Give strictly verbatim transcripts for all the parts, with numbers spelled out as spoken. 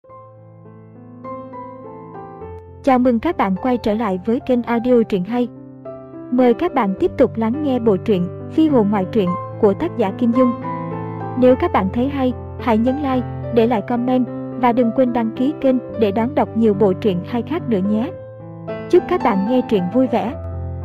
Chào mừng các bạn quay trở lại với kênh audio truyện hay. Mời các bạn tiếp tục lắng nghe bộ truyện Phi hồn ngoại truyện của tác giả Kim Dung. Nếu các bạn thấy hay, hãy nhấn like, để lại comment và đừng quên đăng ký kênh để đón đọc nhiều bộ truyện hay khác nữa nhé. Chúc các bạn nghe truyện vui vẻ.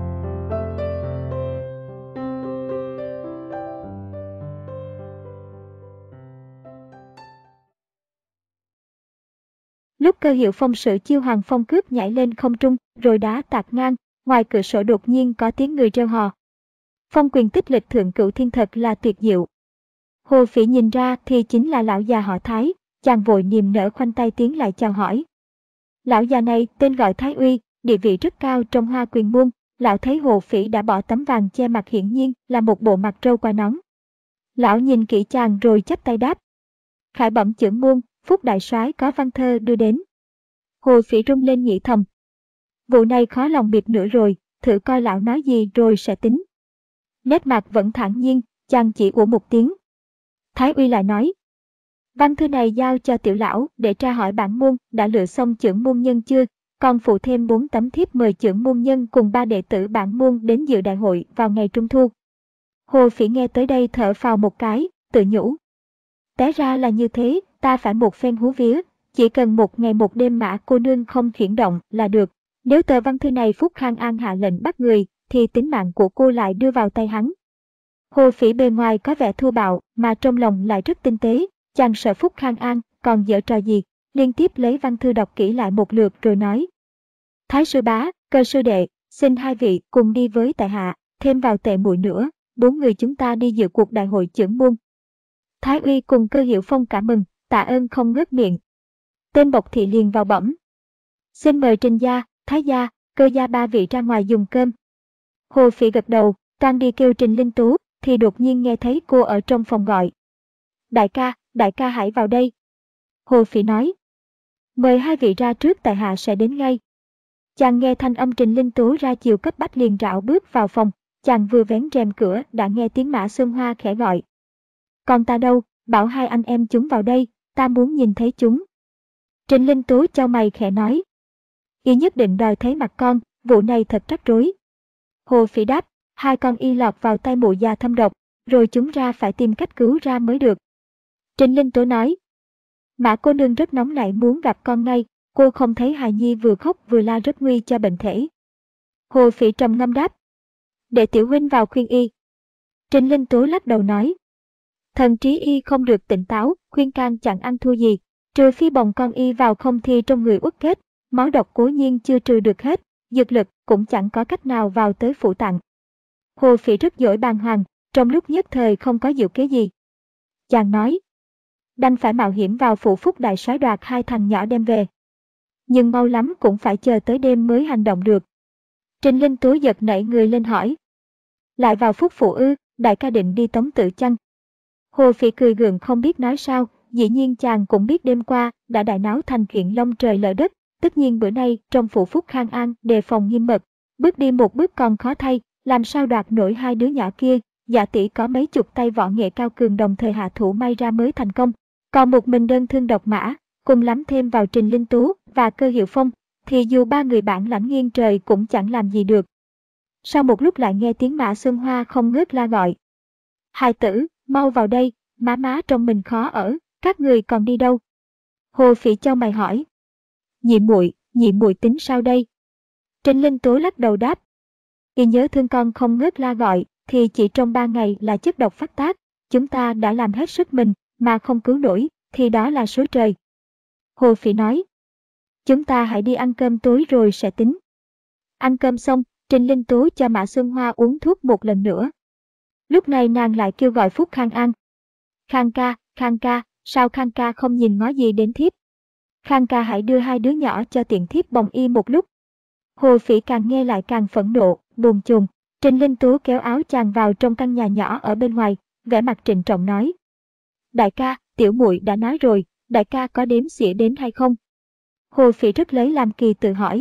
Lúc Cơ Hiệu Phong sự chiêu Hoàng Phong cướp nhảy lên không trung rồi đá tạt ngang, ngoài cửa sổ đột nhiên có tiếng người reo hò. Phong quyền tích lịch thượng cửu thiên thật là tuyệt diệu. Hồ Phỉ nhìn ra thì chính là lão già họ Thái, chàng vội niềm nở khoanh tay tiến lại chào hỏi. Lão già này tên gọi Thái Uy, địa vị rất cao trong Hoa Quyền môn. Lão thấy Hồ Phỉ đã bỏ tấm vàng che mặt, hiển nhiên là một bộ mặt râu qua nón. Lão nhìn kỹ chàng rồi chắp tay đáp: Khải bẩm chưởng môn, Phúc đại soái có văn thơ đưa đến. Hồ Phỉ rung lên nghĩ thầm: vụ này khó lòng biệt nữa rồi, thử coi lão nói gì rồi sẽ tính. Nét mặt vẫn thản nhiên, chàng chỉ ủa một tiếng. Thái Uy lại nói: văn thư này giao cho tiểu lão để tra hỏi bản môn đã lựa xong chưởng môn nhân chưa, còn phụ thêm bốn tấm thiếp mời chưởng môn nhân cùng ba đệ tử bản môn đến dự đại hội vào ngày trung thu. Hồ Phỉ nghe tới đây thở phào một cái, tự nhủ: té ra là như thế, ta phải một phen hú vía, chỉ cần một ngày một đêm Mã cô nương không khiển động là được. Nếu tờ văn thư này Phúc Khang An hạ lệnh bắt người, thì tính mạng của cô lại đưa vào tay hắn. Hồ Phỉ bề ngoài có vẻ thô bạo mà trong lòng lại rất tinh tế, chàng sợ Phúc Khang An còn giở trò gì, liên tiếp lấy văn thư đọc kỹ lại một lượt rồi nói: Thái sư bá, Cơ sư đệ, xin hai vị cùng đi với tại hạ, thêm vào Tệ muội nữa, bốn người chúng ta đi dự cuộc đại hội chưởng môn. Thái Uy cùng Cơ Hiệu Phong cảm mừng, tạ ơn không ngớt miệng. Tên bộc thị liền vào bẩm: xin mời Trình gia, Thái gia, Cơ gia ba vị ra ngoài dùng cơm. Hồ Phỉ gật đầu, đang đi kêu Trình Linh Tú thì đột nhiên nghe thấy cô ở trong phòng gọi: đại ca, đại ca hãy vào đây. Hồ Phỉ nói: mời hai vị ra trước, tại hạ sẽ đến ngay. Chàng nghe thanh âm Trình Linh Tú ra chiều cấp bách liền rảo bước vào phòng, chàng vừa vén rèm cửa đã nghe tiếng Mã Xuân Hoa khẽ gọi: còn ta đâu, bảo hai anh em chúng vào đây, ta muốn nhìn thấy chúng. Trình Linh Tú chau mày khẽ nói: y nhất định đòi thấy mặt con, vụ này thật rắc rối. Hồ Phỉ đáp: hai con y lọt vào tay mụ già thâm độc, rồi chúng ra phải tìm cách cứu ra mới được. Trình Linh Tú nói: Mã cô nương rất nóng nảy muốn gặp con ngay, cô không thấy hài nhi vừa khóc vừa la rất nguy cho bệnh thể. Hồ Phỉ trầm ngâm đáp: để tiểu huynh vào khuyên y. Trình Linh Tú lắc đầu nói: thần trí y không được tỉnh táo, khuyên can chẳng ăn thua gì, trừ phi bồng con y vào không thì trong người uất kết, máu độc cố nhiên chưa trừ được hết, dược lực cũng chẳng có cách nào vào tới phủ tạng. Hồ Phỉ rất giỏi bàng hoàng, trong lúc nhất thời không có diệu kế gì. Chàng nói: đành phải mạo hiểm vào phủ Phúc đại soái đoạt hai thằng nhỏ đem về. Nhưng mau lắm cũng phải chờ tới đêm mới hành động được. Trình Linh Tú giật nảy người lên hỏi: lại vào Phúc phủ ư, đại ca định đi tống tự chăng? Hồ Phỉ cười gượng không biết nói sao, dĩ nhiên chàng cũng biết đêm qua đã đại náo thành chuyện long trời lở đất, tất nhiên bữa nay trong phủ Phúc Khang An đề phòng nghiêm mật, bước đi một bước còn khó thay, làm sao đoạt nổi hai đứa nhỏ kia. Dạ tỷ có mấy chục tay võ nghệ cao cường đồng thời hạ thủ may ra mới thành công, còn một mình đơn thương độc mã, cùng lắm thêm vào Trình Linh Tú và Cơ Hiệu Phong, thì dù ba người bản lãnh nghiêng trời cũng chẳng làm gì được. Sau một lúc lại nghe tiếng Mã Xuân Hoa không ngớt la gọi: hài tử, mau vào đây, má má trong mình khó ở, các người còn đi đâu? Hồ Phỉ chau mày hỏi: nhị muội, nhị muội tính sao đây? Trình Linh Tú lắc đầu đáp: y nhớ thương con không ngớt la gọi, thì chỉ trong ba ngày là chất độc phát tác, chúng ta đã làm hết sức mình mà không cứu nổi, thì đó là số trời. Hồ Phỉ nói: chúng ta hãy đi ăn cơm tối rồi sẽ tính. Ăn cơm xong, Trình Linh Tú cho Mã Xuân Hoa uống thuốc một lần nữa. Lúc này nàng lại kêu gọi Phúc Khang An: Khang ca, Khang ca, sao Khang ca không nhìn ngó gì đến thiếp? Khang ca hãy đưa hai đứa nhỏ cho tiện thiếp bồng y một lúc. Hồ Phỉ càng nghe lại càng phẫn nộ, buồn chồn. Trình Linh Tú kéo áo chàng vào trong căn nhà nhỏ ở bên ngoài, vẻ mặt trịnh trọng nói: đại ca, tiểu muội đã nói rồi, đại ca có đếm xỉa đến hay không? Hồ Phỉ rất lấy làm kỳ tự hỏi: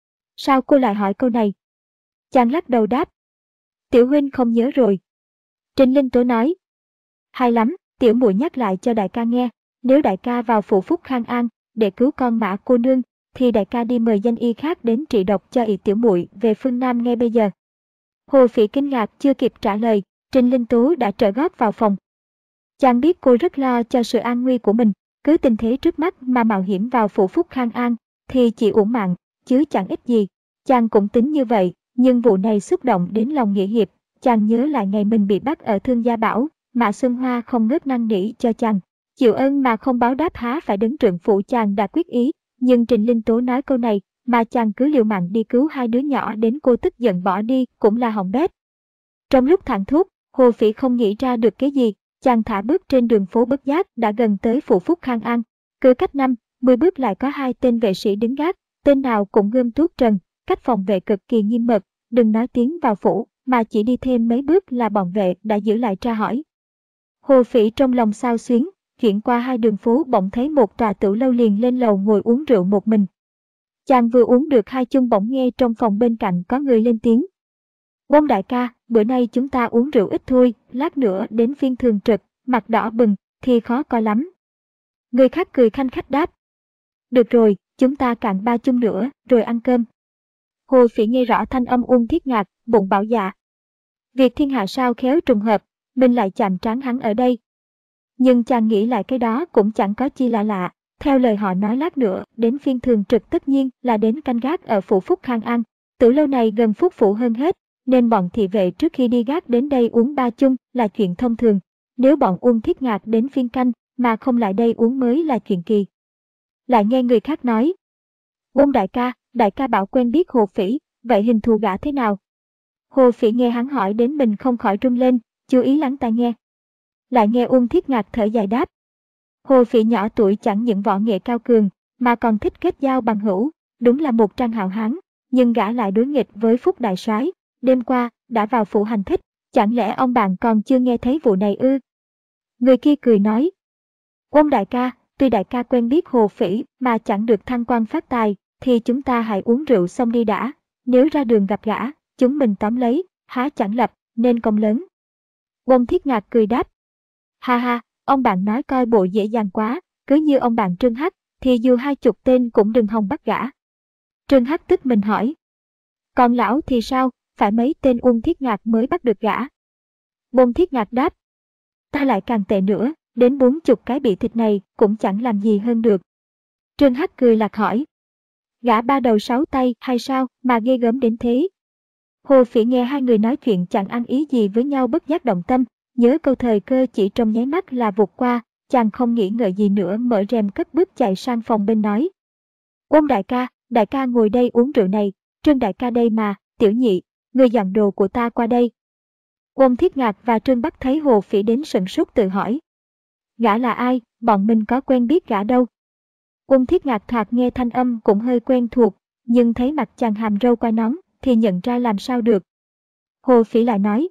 sao cô lại hỏi câu này? Chàng lắc đầu đáp: tiểu huynh không nhớ rồi. Trình Linh Tú nói: hay lắm, tiểu muội nhắc lại cho đại ca nghe, nếu đại ca vào phủ Phúc Khang An, để cứu con Mã cô nương, thì đại ca đi mời danh y khác đến trị độc cho ỷ tiểu muội về phương Nam ngay bây giờ. Hồ Phỉ kinh ngạc chưa kịp trả lời, Trình Linh Tú đã trở gót vào phòng. Chàng biết cô rất lo cho sự an nguy của mình, cứ tình thế trước mắt mà mạo hiểm vào phủ Phúc Khang An, thì chỉ uổng mạng, chứ chẳng ích gì. Chàng cũng tính như vậy, nhưng vụ này xúc động đến lòng nghĩa hiệp, chàng nhớ lại ngày mình bị bắt ở Thương Gia Bảo, Mã Xuân Hoa không ngớt năn nỉ cho chàng. Chịu ơn mà không báo đáp há phải đứng trượng phụ, chàng đã quyết ý, nhưng Trình Linh Tố nói câu này, mà chàng cứ liều mạng đi cứu hai đứa nhỏ đến cô tức giận bỏ đi cũng là hỏng bét. Trong lúc thảng thốt, Hồ Phỉ không nghĩ ra được cái gì, chàng thả bước trên đường phố bất giác đã gần tới phủ Phúc Khang An. Cứ cách năm, mười bước lại có hai tên vệ sĩ đứng gác, tên nào cũng gươm tuốt trần, cách phòng vệ cực kỳ nghiêm mật, đừng nói tiến vào phủ, mà chỉ đi thêm mấy bước là bọn vệ đã giữ lại tra hỏi. Hồ Phỉ trong lòng xao xuyến, chuyển qua hai đường phố bỗng thấy một tòa tửu lâu liền lên lầu ngồi uống rượu một mình. Chàng vừa uống được hai chung bỗng nghe trong phòng bên cạnh có người lên tiếng. Bông đại ca, bữa nay chúng ta uống rượu ít thôi, lát nữa đến phiên thường trực, mặt đỏ bừng, thì khó coi lắm. Người khác cười khanh khách đáp. Được rồi, chúng ta cạn ba chung nữa, rồi ăn cơm. Hồ Phỉ nghe rõ thanh âm Uông Thiết Ngạc, bụng bảo dạ. Việc thiên hạ sao khéo trùng hợp, mình lại chạm trán hắn ở đây. Nhưng chàng nghĩ lại cái đó cũng chẳng có chi lạ lạ, theo lời họ nói lát nữa, đến phiên thường trực tất nhiên là đến canh gác ở phủ Phúc Khang An. Tử lâu này gần Phúc phủ hơn hết, nên bọn thị vệ trước khi đi gác đến đây uống ba chung là chuyện thông thường. Nếu bọn Uông Thiết Ngạc đến phiên canh mà không lại đây uống mới là chuyện kỳ. Lại nghe người khác nói. Uông đại ca, đại ca bảo quen biết Hồ Phỉ, vậy hình thù gã thế nào? Hồ Phỉ nghe hắn hỏi đến mình không khỏi run lên, chú ý lắng tai nghe. Lại nghe Uông Thiết Ngạc thở dài đáp. Hồ Phỉ nhỏ tuổi chẳng những võ nghệ cao cường, mà còn thích kết giao bằng hữu, đúng là một trang hào hán, nhưng gã lại đối nghịch với Phúc đại soái, đêm qua đã vào phủ hành thích, chẳng lẽ ông bạn còn chưa nghe thấy vụ này ư? Người kia cười nói. Uông đại ca, tuy đại ca quen biết Hồ Phỉ mà chẳng được thăng quan phát tài, thì chúng ta hãy uống rượu xong đi đã, nếu ra đường gặp gã, chúng mình tóm lấy, há chẳng lập nên công lớn. Uông Thiết Ngạc cười đáp. Ha ha, ông bạn nói coi bộ dễ dàng quá, cứ như ông bạn Trương Hắc, thì dù hai chục tên cũng đừng hòng bắt gã. Trương Hắc tức mình hỏi. Còn lão thì sao, phải mấy tên Uông Thiết Ngạc mới bắt được gã? Uông Thiết Ngạc đáp. Ta lại càng tệ nữa, đến bốn chục cái bị thịt này cũng chẳng làm gì hơn được. Trương Hắc cười lạc hỏi. Gã ba đầu sáu tay hay sao mà ghê gớm đến thế? Hồ Phỉ nghe hai người nói chuyện chẳng ăn ý gì với nhau bất giác động tâm, nhớ câu thời cơ chỉ trong nháy mắt là vụt qua, chàng không nghĩ ngợi gì nữa mở rèm cất bước chạy sang phòng bên nói. Uông đại ca, đại ca ngồi đây uống rượu này, Trương đại ca đây mà, Tiểu Nhị, người dọn đồ của ta qua đây. Uông Thiết Ngạc và Trương Bắc thấy Hồ Phỉ đến sửng sốt tự hỏi. Gã là ai, bọn mình có quen biết gã đâu. Uông Thiết Ngạc thoạt nghe thanh âm cũng hơi quen thuộc, nhưng thấy mặt chàng hàm râu qua nón, thì nhận ra làm sao được. Hồ Phỉ lại nói.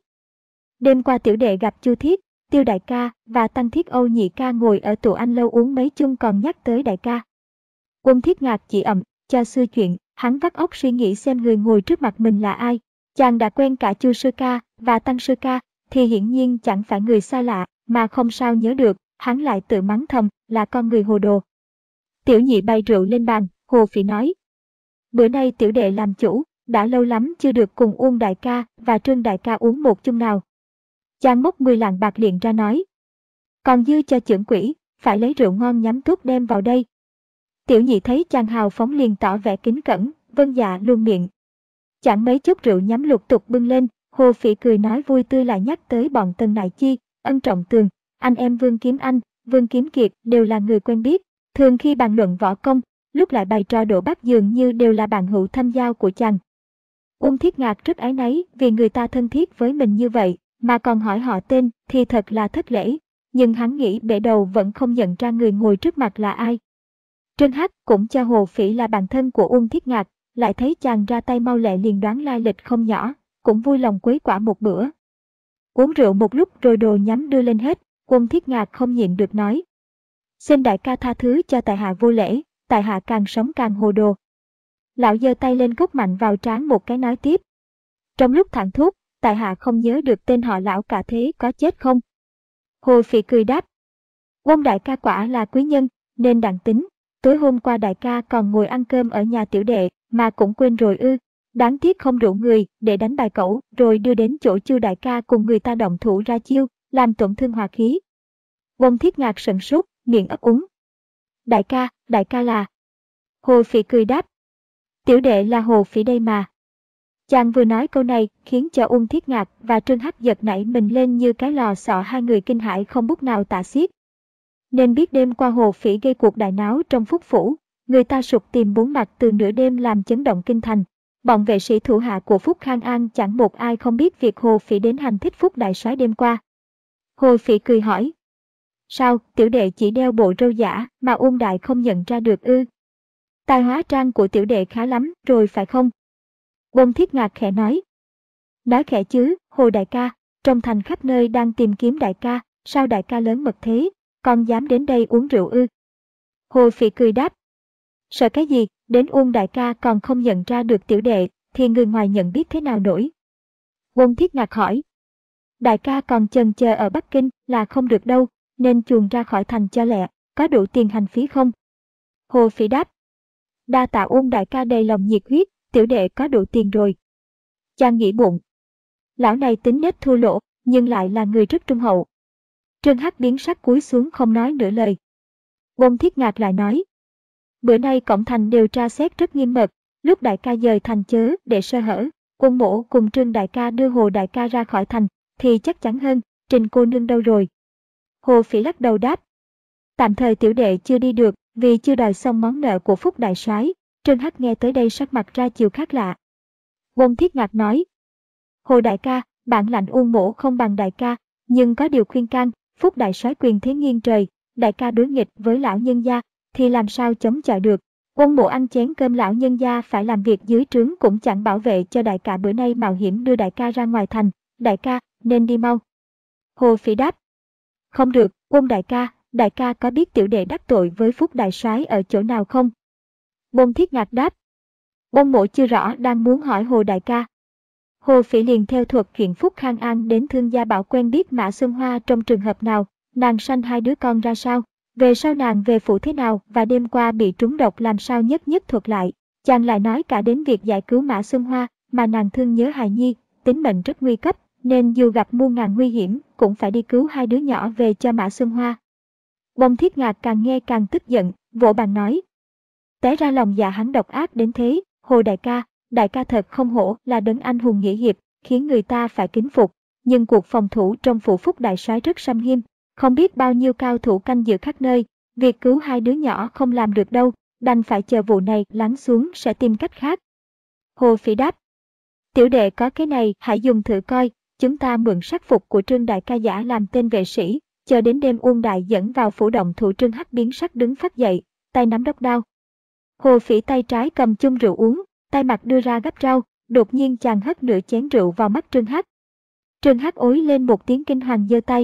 Đêm qua tiểu đệ gặp Chu Thiết, Tiêu đại ca và Tăng Thiết Âu nhị ca ngồi ở tụ anh lâu uống mấy chung còn nhắc tới đại ca. Uông Thiết Ngạc chỉ ậm, cho xưa chuyện, hắn vắt óc suy nghĩ xem người ngồi trước mặt mình là ai. Chàng đã quen cả Chu sư ca và Tăng sư ca, thì hiển nhiên chẳng phải người xa lạ, mà không sao nhớ được, hắn lại tự mắng thầm là con người hồ đồ. Tiểu Nhị bày rượu lên bàn, Hồ Phỉ nói. Bữa nay tiểu đệ làm chủ, đã lâu lắm chưa được cùng Uông đại ca và Trương đại ca uống một chung nào. Chàng móc mười lạng bạc liền ra nói. Còn dư cho chưởng quỹ, phải lấy rượu ngon nhắm tốt đem vào đây. Tiểu Nhị thấy chàng hào phóng liền tỏ vẻ kính cẩn, vâng dạ luôn miệng. Chẳng mấy chút rượu nhắm lục tục bưng lên, Hồ Phỉ cười nói vui tươi lại nhắc tới bọn Tần Nại Chi, Ân Trọng Tường, anh em Vương Kiếm Anh, Vương Kiếm Kiệt đều là người quen biết. Thường khi bàn luận võ công, lúc lại bày trò đổ bát dường như đều là bạn hữu thâm giao của chàng. Uông Thiết Ngạc rất áy náy vì người ta thân thiết với mình như vậy, mà còn hỏi họ tên thì thật là thất lễ, nhưng hắn nghĩ bể đầu vẫn không nhận ra người ngồi trước mặt là ai. Trương Hắc cũng cho Hồ Phỉ là bạn thân của Uông Thiết Ngạc, lại thấy chàng ra tay mau lẹ liền đoán lai lịch không nhỏ, cũng vui lòng quấy quả một bữa. Uống rượu một lúc rồi đồ nhắm đưa lên hết, Uông Thiết Ngạc không nhịn được nói. Xin đại ca tha thứ cho tại hạ vô lễ, tại hạ càng sống càng hồ đồ. Lão giơ tay lên cốc mạnh vào trán một cái nói tiếp. Trong lúc thảng thốt, tại hạ không nhớ được tên họ lão cả thế có chết không? Hồ Phỉ cười đáp. Uông đại ca quả là quý nhân, nên đặng tính, Tối hôm qua đại ca còn ngồi ăn cơm ở nhà tiểu đệ, mà cũng quên rồi ư. Đáng tiếc không đủ người để đánh bài cẩu rồi đưa đến chỗ Chu đại ca cùng người ta động thủ ra chiêu, làm tổn thương hòa khí. Bông Thiết Ngạc sửng sốt, miệng ấp úng. Đại ca, đại ca là... Hồ Phỉ cười đáp. Tiểu đệ là Hồ Phỉ đây mà. Chàng vừa nói câu này khiến cho Uông Thiết Ngạc và Trương Hắc giật nảy mình lên như cái lò xọ, hai người kinh hãi không bút nào tả xiết. Nên biết đêm qua Hồ Phỉ gây cuộc đại náo trong Phúc Phủ, người ta sục tìm bốn mặt từ nửa đêm làm chấn động kinh thành. Bọn vệ sĩ thủ hạ của Phúc Khang An chẳng một ai không biết việc Hồ Phỉ đến hành thích Phúc đại soái đêm qua. Hồ Phỉ cười hỏi. Sao, tiểu đệ chỉ đeo bộ râu giả mà Uông đại không nhận ra được ư? Tài hóa trang của tiểu đệ khá lắm rồi phải không? Bông Thiết Ngạc khẽ nói. Nói khẽ chứ, Hồ đại ca, trong thành khắp nơi đang tìm kiếm đại ca, sao đại ca lớn mật thế, còn dám đến đây uống rượu ư? Hồ Phỉ cười đáp. Sợ cái gì, đến Uông đại ca còn không nhận ra được tiểu đệ, thì người ngoài nhận biết thế nào nổi? Bông Thiết Ngạc hỏi. Đại ca còn chần chờ ở Bắc Kinh là không được đâu, nên chuồn ra khỏi thành cho lẹ, có đủ tiền hành phí không? Hồ Phỉ đáp. Đa tạ Uông đại ca đầy lòng nhiệt huyết, tiểu đệ có đủ tiền rồi. Chàng nghĩ bụng. Lão này tính nết thua lỗ, nhưng lại là người rất trung hậu. Trương Hắc biến sắc cúi xuống không nói nửa lời. Bông Thiết Ngạc lại nói. Bữa nay cổng thành đều tra xét rất nghiêm mật, lúc đại ca dời thành chớ để sơ hở, Quân Mỗ cùng Trương đại ca đưa Hồ đại ca ra khỏi thành, thì chắc chắn hơn. Trình cô nương đâu rồi? Hồ Phỉ lắc đầu đáp. Tạm thời tiểu đệ chưa đi được, vì chưa đòi xong món nợ của Phúc đại soái. Trương Hắc nghe tới đây sắc mặt ra chiều khác lạ. Bông Thiết Ngạc nói. Hồ đại ca, bản lãnh Uông Mỗ không bằng đại ca, nhưng có điều khuyên can, Phúc đại soái quyền thế nghiêng trời, đại ca đối nghịch với lão nhân gia, thì làm sao chống chọi được. Uông Mỗ ăn chén cơm lão nhân gia phải làm việc dưới trướng cũng chẳng bảo vệ cho đại ca, bữa nay mạo hiểm đưa đại ca ra ngoài thành, đại ca nên đi mau. Hồ Phỉ đáp. Không được, Uông đại ca, đại ca có biết tiểu đệ đắc tội với Phúc đại soái ở chỗ nào không? Bông Thiết Ngạc đáp. Bông Mỗ chưa rõ đang muốn hỏi Hồ đại ca. Hồ Phỉ liền theo thuật chuyện Phúc Khang An đến Thương Gia Bảo quen biết Mã Xuân Hoa trong trường hợp nào, nàng sanh hai đứa con ra sao, về sau nàng về phủ thế nào và đêm qua bị trúng độc làm sao nhất nhất thuật lại. Chàng lại nói cả đến việc giải cứu Mã Xuân Hoa, mà nàng thương nhớ hài nhi, tính mệnh rất nguy cấp, nên dù gặp muôn ngàn nguy hiểm cũng phải đi cứu hai đứa nhỏ về cho Mã Xuân Hoa. Bông Thiết Ngạc càng nghe càng tức giận, vỗ bàn nói. Té ra lòng dạ hắn độc ác đến thế, Hồ đại ca, đại ca thật không hổ là đấng anh hùng nghĩa hiệp, khiến người ta phải kính phục, nhưng cuộc phòng thủ trong phủ Phúc đại soái rất xâm nghiêm, không biết bao nhiêu cao thủ canh giữ khắp nơi, việc cứu hai đứa nhỏ không làm được đâu, đành phải chờ vụ này lắng xuống sẽ tìm cách khác. Hồ Phỉ đáp. Tiểu đệ có cái này, hãy dùng thử coi, chúng ta mượn sắc phục của Trương đại ca giả làm tên vệ sĩ, chờ đến đêm Uông đại dẫn vào phủ động thủ. Trương Hắc biến sắc đứng phát dậy, tay nắm đốc đao. Hồ Phỉ tay trái cầm chung rượu uống, tay mặt đưa ra gắp rau, đột nhiên chàng hất nửa chén rượu vào mắt Trương Hắc. Trương Hắc ối lên một tiếng kinh hoàng giơ tay.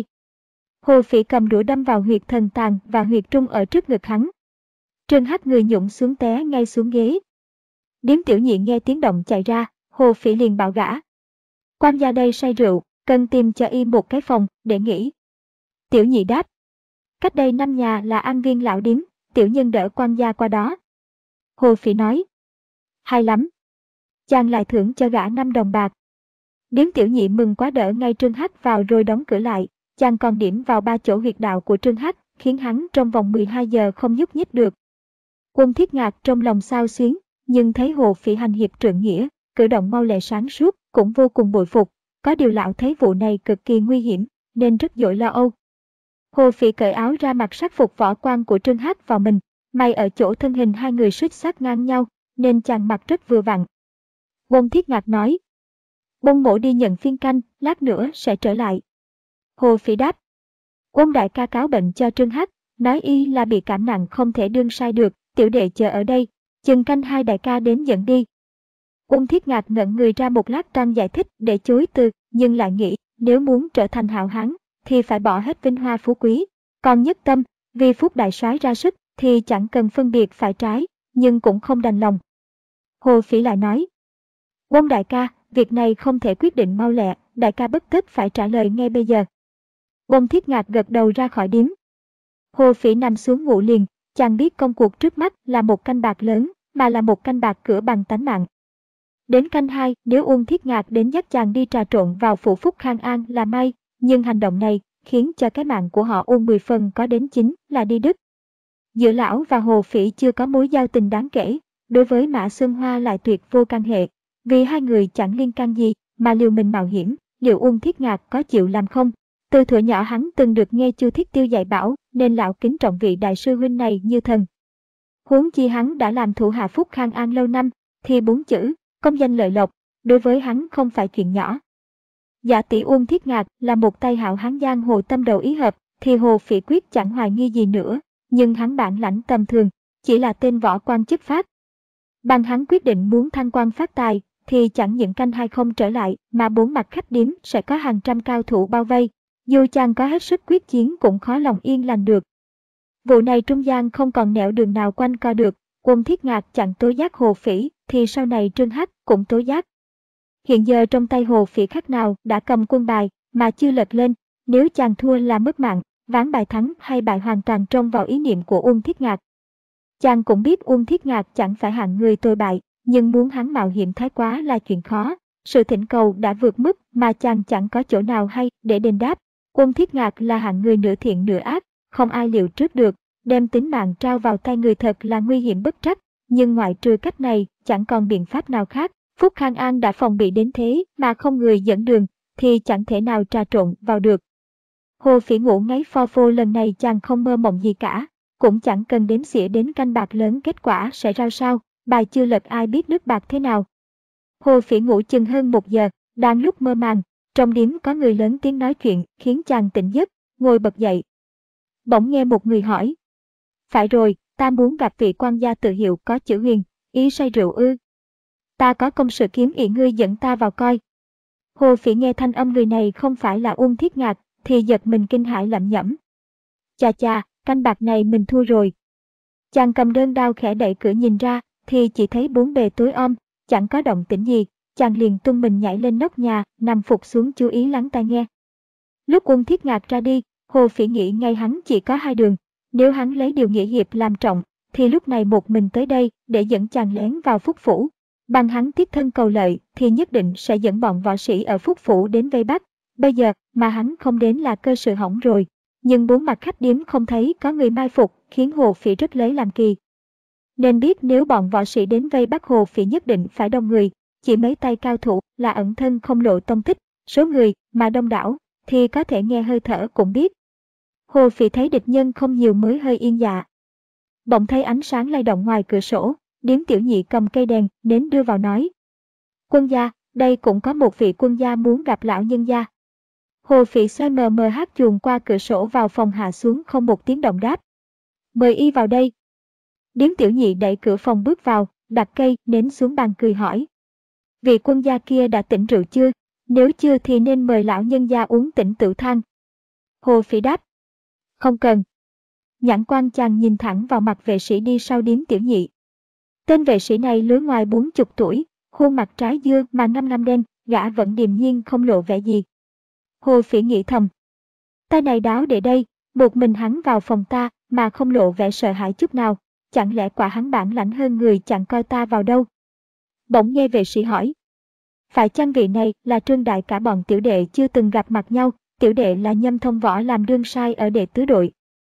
Hồ Phỉ cầm đũa đâm vào huyệt thần tàng và huyệt trung ở trước ngực hắn. Trương Hắc người nhũng xuống té ngay xuống ghế. Điếm tiểu nhị nghe tiếng động chạy ra, Hồ Phỉ liền bảo gã. Quan gia đây say rượu, cần tìm cho y một cái phòng để nghỉ. Tiểu nhị đáp. Cách đây năm nhà là an viên lão điếm, tiểu nhân đỡ quan gia qua đó. Hồ Phỉ nói. Hay lắm. Chàng lại thưởng cho gã năm đồng bạc. Điếm tiểu nhị mừng quá đỡ ngay Trương Hắc vào rồi đóng cửa lại. Chàng còn điểm vào ba chỗ huyệt đạo của Trương Hắc, khiến hắn trong vòng mười hai giờ không nhúc nhích được. Quân Thiết Ngạc trong lòng xao xuyến, nhưng thấy Hồ Phỉ hành hiệp trượng nghĩa, cử động mau lẹ sáng suốt, cũng vô cùng bội phục. Có điều lão thấy vụ này cực kỳ nguy hiểm, nên rất dội lo âu. Hồ Phỉ cởi áo ra mặc sắc phục võ quan của Trương Hắc vào mình, may ở chỗ thân hình hai người suýt sát ngang nhau, nên chàng mặc rất vừa vặn. Bông Thiết Ngạc nói. Bông Mỗ đi nhận phiên canh, lát nữa sẽ trở lại. Hồ Phỉ đáp. Bông đại ca cáo bệnh cho Trương Hắc, nói y là bị cảm nặng không thể đương sai được, tiểu đệ chờ ở đây, chừng canh hai đại ca đến dẫn đi. Bông Thiết Ngạc ngẩn người ra một lát đang giải thích để chối từ, nhưng lại nghĩ nếu muốn trở thành hảo hán thì phải bỏ hết vinh hoa phú quý, còn nhất tâm vì Phúc đại soái ra sức thì chẳng cần phân biệt phải trái, nhưng cũng không đành lòng. Hồ Phỉ lại nói. Bông đại ca, việc này không thể quyết định mau lẹ, đại ca bất tất phải trả lời ngay bây giờ. Bông Thiết Ngạc gật đầu ra khỏi điếm. Hồ Phỉ nằm xuống ngủ liền, Chàng biết công cuộc trước mắt là một canh bạc lớn, mà là một canh bạc cửa bằng tánh mạng. Đến canh hai, nếu Uông Thiết Ngạc đến dắt chàng đi trà trộn vào phủ Phúc Khang An là may, nhưng hành động này khiến cho cái mạng của họ Uông mười phần có đến chính là đi đứt. Giữa lão và Hồ Phỉ chưa có mối giao tình đáng kể, đối với Mã Xuân Hoa lại tuyệt vô can hệ, vì hai người chẳng liên can gì mà liều mình mạo hiểm, liệu Uông Thiết Ngạc có chịu làm không? Từ thuở nhỏ hắn từng được nghe Chu Thiết Tiêu dạy bảo, nên lão kính trọng vị đại sư huynh này như thần. Huống chi hắn đã làm thủ hạ Phúc Khang An lâu năm, thì bốn chữ công danh lợi lộc đối với hắn không phải chuyện nhỏ. Giả tỷ Uông Thiết Ngạc là một tay hảo hán giang hồ tâm đầu ý hợp, thì Hồ Phỉ quyết chẳng hoài nghi gì nữa, nhưng hắn bản lãnh tầm thường, chỉ là tên võ quan chức phát. Bằng hắn quyết định muốn thăng quan phát tài, thì chẳng những canh hai không trở lại, mà bốn mặt khách điếm sẽ có hàng trăm cao thủ bao vây, dù chàng có hết sức quyết chiến cũng khó lòng yên lành được. Vụ này trung gian không còn nẻo đường nào quanh co được, Uông Thiết Ngạc chẳng tố giác Hồ Phỉ, thì sau này Trương Hắc cũng tố giác. Hiện giờ trong tay Hồ Phỉ khác nào đã cầm quân bài, mà chưa lật lên, nếu chàng thua là mất mạng, ván bài thắng hay bại hoàn toàn trông vào ý niệm của Uông Thiết Ngạc. Chàng cũng biết Uông Thiết Ngạc chẳng phải hạng người tồi bại, nhưng muốn hắn mạo hiểm thái quá là chuyện khó. Sự thỉnh cầu đã vượt mức mà chàng chẳng có chỗ nào hay để đền đáp. Uông Thiết Ngạc là hạng người nửa thiện nửa ác, không ai liệu trước được, đem tính mạng trao vào tay người thật là nguy hiểm bất trắc, nhưng ngoại trừ cách này, chẳng còn biện pháp nào khác. Phúc Khang An đã phòng bị đến thế mà không người dẫn đường, thì chẳng thể nào trà trộn vào được. Hồ Phỉ ngủ ngáy pho phô lần này chàng không mơ mộng gì cả, cũng chẳng cần đếm xỉa đến canh bạc lớn kết quả sẽ ra sao, bài chưa lật ai biết nước bạc thế nào. Hồ Phỉ ngủ chừng hơn một giờ, đang lúc mơ màng, trong điếm có người lớn tiếng nói chuyện khiến chàng tỉnh giấc, ngồi bật dậy. Bỗng nghe một người hỏi. Phải rồi, ta muốn gặp vị quan gia tự hiệu có chữ Huyền, ý say rượu ư? Ta có công sự kiếm ỷ ngươi dẫn ta vào coi. Hồ Phỉ nghe thanh âm người này không phải là Uông Thiết Ngạc, thì giật mình kinh hãi lẩm nhẩm. Chà chà, canh bạc này mình thua rồi. Chàng cầm đơn đao khẽ đẩy cửa nhìn ra, thì chỉ thấy bốn bề tối om, chẳng có động tĩnh gì, chàng liền tung mình nhảy lên nóc nhà, nằm phục xuống chú ý lắng tai nghe. Lúc Uông Thiết Ngạc ra đi, Hồ Phỉ nghĩ ngay hắn chỉ có hai đường, nếu hắn lấy điều nghĩa hiệp làm trọng, thì lúc này một mình tới đây để dẫn chàng lén vào Phúc Phủ. Bằng hắn thiết thân cầu lợi thì nhất định sẽ dẫn bọn võ sĩ ở Phúc Phủ đến vây bắt. Bây giờ mà hắn không đến là cơ sự hỏng rồi. Nhưng bốn mặt khách điếm không thấy có người mai phục, khiến Hồ Phỉ rất lấy làm kỳ. Nên biết nếu bọn võ sĩ đến vây bắt Hồ Phỉ nhất định phải đông người, chỉ mấy tay cao thủ là ẩn thân không lộ tông tích, số người mà đông đảo thì có thể nghe hơi thở cũng biết. Hồ Phỉ thấy địch nhân không nhiều mới hơi yên dạ. Bỗng thấy ánh sáng lay động ngoài cửa sổ, Điếm Tiểu Nhị cầm cây đèn nến đưa vào nói. Quân gia, đây cũng có một vị quân gia muốn gặp lão nhân gia. Hồ Phỉ xoay mờ mờ hát chuồng qua cửa sổ vào phòng hạ xuống không một tiếng động đáp. Mời y vào đây. Điếm Tiểu Nhị đẩy cửa phòng bước vào, đặt cây nến xuống bàn cười hỏi. Vị quân gia kia đã tỉnh rượu chưa? Nếu chưa thì nên mời lão nhân gia uống tỉnh tửu thang. Hồ Phỉ đáp. Không cần. Nhãn quan chàng nhìn thẳng vào mặt vệ sĩ đi sau Điếm Tiểu Nhị. Tên vệ sĩ này lứa ngoài bốn chục tuổi, khuôn mặt trái dưa mà ngăm ngăm đen, gã vẫn điềm nhiên không lộ vẻ gì. Hồ Phỉ nghĩ thầm. Tay này đáo để đây, một mình hắn vào phòng ta mà không lộ vẻ sợ hãi chút nào, chẳng lẽ quả hắn bản lãnh hơn người chẳng coi ta vào đâu. Bỗng nghe vệ sĩ hỏi. Phải chăng vị này là Trương đại cả bọn tiểu đệ chưa từng gặp mặt nhau, tiểu đệ là Nhâm thông võ làm đương sai ở đệ tứ đội.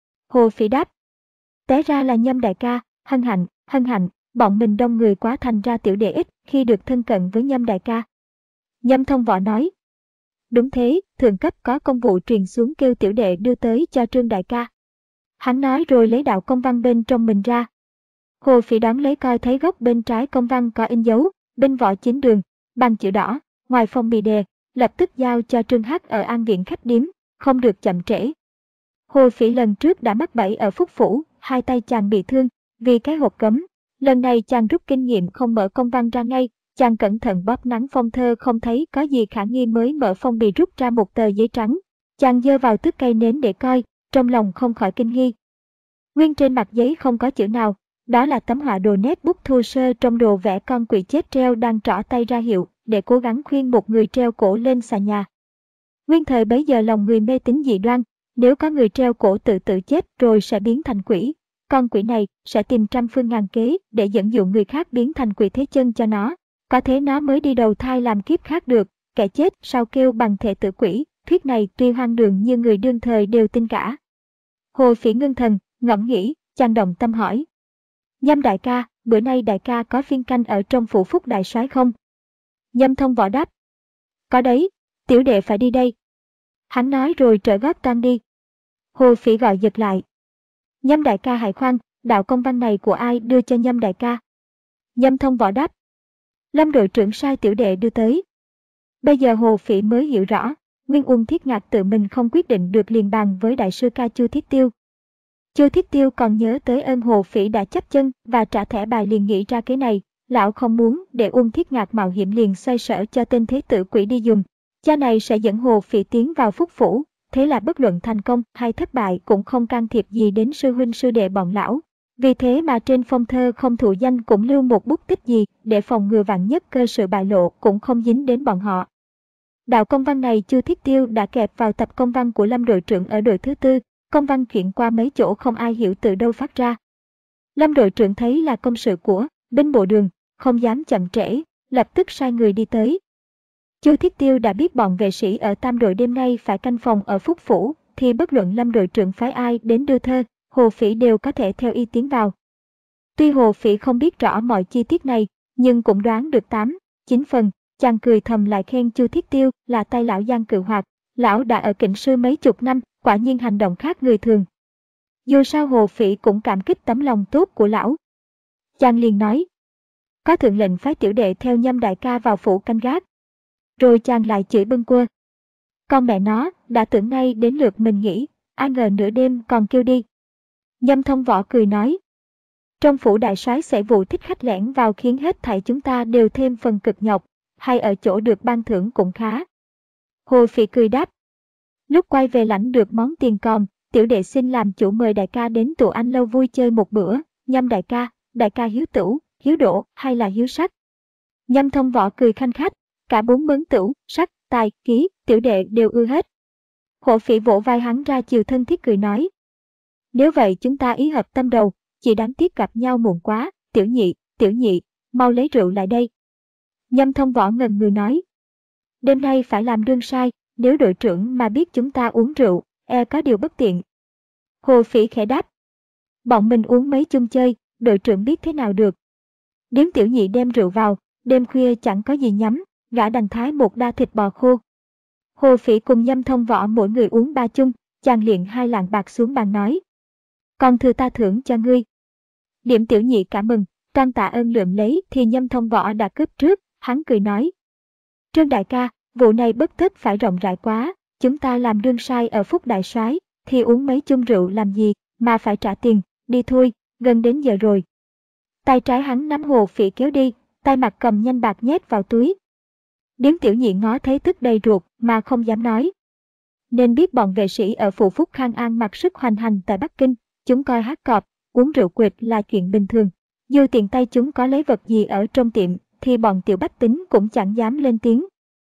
Hồ Phỉ đáp. Té ra là Nhâm đại ca, hân hạnh, hân hạnh, bọn mình đông người quá thành ra tiểu đệ ít khi được thân cận với Nhâm đại ca. Nhâm thông võ nói. Đúng thế, thượng cấp có công vụ truyền xuống kêu tiểu đệ đưa tới cho Trương đại ca. Hắn nói rồi lấy đạo công văn bên trong mình ra. Hồ Phỉ đón lấy coi thấy góc bên trái công văn có in dấu, binh võ chính đường, bằng chữ đỏ, ngoài phong bì đề, lập tức giao cho Trương Hắc ở An Viện khách điếm, không được chậm trễ. Hồ Phỉ lần trước đã mắc bẫy ở Phúc Phủ, hai tay chàng bị thương, vì cái hộp cấm. Lần này chàng rút kinh nghiệm không mở công văn ra ngay, chàng cẩn thận bóp nắn phong thơ không thấy có gì khả nghi mới mở phong bì rút ra một tờ giấy trắng. Chàng giơ vào tước cây nến để coi, trong lòng không khỏi kinh nghi. Nguyên trên mặt giấy không có chữ nào, đó là tấm họa đồ nét bút thô sơ trong đồ vẽ con quỷ chết treo đang trỏ tay ra hiệu để cố gắng khuyên một người treo cổ lên xà nhà. Nguyên thời bấy giờ lòng người mê tín dị đoan, nếu có người treo cổ tự tự chết rồi sẽ biến thành quỷ. con quỷ này sẽ tìm trăm phương ngàn kế để dẫn dụ người khác biến thành quỷ thế chân cho nó. Có thế nó mới đi đầu thai làm kiếp khác được, kẻ chết sao kêu bằng thể tử quỷ, thuyết này tuy hoang đường như người đương thời đều tin cả. Hồ Phỉ ngưng thần, ngẫm nghĩ, chàng động tâm hỏi. Nhâm đại ca, bữa nay đại ca có phiên canh ở trong phủ Phúc đại soái không? Nhâm Thông Võ đáp. Có đấy, tiểu đệ phải đi đây. Hắn nói rồi trở gót toan đi. Hồ Phỉ gọi giật lại. Nhâm đại ca hãy khoan, đạo công văn này của ai đưa cho Nhâm đại ca? Nhâm Thông Võ đáp. Lâm đội trưởng sai tiểu đệ đưa tới. Bây giờ Hồ Phỉ mới hiểu rõ, Nguyên Uông Thiết Ngạc tự mình không quyết định được liền bàn với đại sư ca Chu Thiết Tiêu. Chu Thiết Tiêu còn nhớ tới ơn Hồ Phỉ đã chấp chân và trả thẻ bài, liền nghĩ ra cái này, lão không muốn để Uông Thiết Ngạc mạo hiểm, liền xoay sở cho tên thế tử quỷ đi dùng. Cha này sẽ dẫn Hồ Phỉ tiến vào Phúc phủ, thế là bất luận thành công hay thất bại cũng không can thiệp gì đến sư huynh sư đệ bọn lão. Vì thế mà trên phong thơ không thụ danh cũng lưu một bút tích gì để phòng ngừa vạn nhất cơ sự bại lộ cũng không dính đến bọn họ. Đạo công văn này Chu Thiết Tiêu đã kẹp vào tập công văn của Lâm đội trưởng ở đội thứ tư, công văn chuyển qua mấy chỗ không ai hiểu từ đâu phát ra. Lâm đội trưởng thấy là công sự của binh bộ Đường, không dám chậm trễ, lập tức sai người đi tới. Chu Thiết Tiêu đã biết bọn vệ sĩ ở tam đội đêm nay phải canh phòng ở Phúc phủ, thì bất luận Lâm đội trưởng phái ai đến đưa thơ, Hồ Phỉ đều có thể theo y tiến vào. Tuy Hồ Phỉ không biết rõ mọi chi tiết này, nhưng cũng đoán được tám, chín phần. Chàng cười thầm lại khen Chu Thiết Tiêu là tay lão giang cự hoạt, lão đã ở Kịnh Sư mấy chục năm, quả nhiên hành động khác người thường. Dù sao Hồ Phỉ cũng cảm kích tấm lòng tốt của lão. Chàng liền nói, có thượng lệnh phái tiểu đệ theo Nhâm đại ca vào phủ canh gác. Rồi chàng lại chửi bâng quơ. Con mẹ nó, đã tưởng ngay đến lượt mình nghỉ, ai ngờ nửa đêm còn kêu đi. Nhâm Thông Võ cười nói, trong phủ đại soái xảy vụ thích khách lẻn vào khiến hết thảy chúng ta đều thêm phần cực nhọc, hay ở chỗ được ban thưởng cũng khá. Hồ Phỉ cười đáp, lúc quay về lãnh được món tiền còn, tiểu đệ xin làm chủ mời đại ca đến tụ anh lâu vui chơi một bữa. Nhâm đại ca, đại ca hiếu tửu, hiếu đỗ hay là hiếu sắc? Nhâm Thông Võ cười khanh khách, cả bốn mớn tửu, sắc, tài, ký, tiểu đệ đều ưa hết. Hồ Phỉ vỗ vai hắn ra chiều thân thiết cười nói, nếu vậy chúng ta ý hợp tâm đầu, chỉ đáng tiếc gặp nhau muộn quá. Tiểu nhị, tiểu nhị, mau lấy rượu lại đây. Nhâm Thông Võ ngần người nói, đêm nay phải làm đương sai, nếu đội trưởng mà biết chúng ta uống rượu, e có điều bất tiện. Hồ Phỉ khẽ đáp, bọn mình uống mấy chung chơi, đội trưởng biết thế nào được. Nếu tiểu nhị đem rượu vào, đêm khuya chẳng có gì nhắm, gã đành thái một đa thịt bò khô. Hồ Phỉ cùng Nhâm Thông Võ mỗi người uống ba chung, chàng liền hai lạng bạc xuống bàn nói, còn thừa ta thưởng cho ngươi. Điểm tiểu nhị cả mừng, toan tạ ơn lượm lấy thì Nhâm Thông Võ đã cướp trước, hắn cười nói, Trương đại ca, vụ này bất tất phải rộng rãi quá, chúng ta làm đương sai ở Phúc đại soái thì uống mấy chung rượu làm gì mà phải trả tiền, đi thôi, gần đến giờ rồi. Tay trái hắn nắm Hồ Phỉ kéo đi, tay mặt cầm nhanh bạc nhét vào túi. Điếm tiểu nhị ngó thấy tức đầy ruột mà không dám nói. Nên biết bọn vệ sĩ ở phủ Phúc Khang An mặc sức hoành hành tại Bắc Kinh, chúng coi hát cọp, uống rượu quỵt là chuyện bình thường. Dù tiện tay chúng có lấy vật gì ở trong tiệm, thì bọn tiểu bách tính cũng chẳng dám lên tiếng.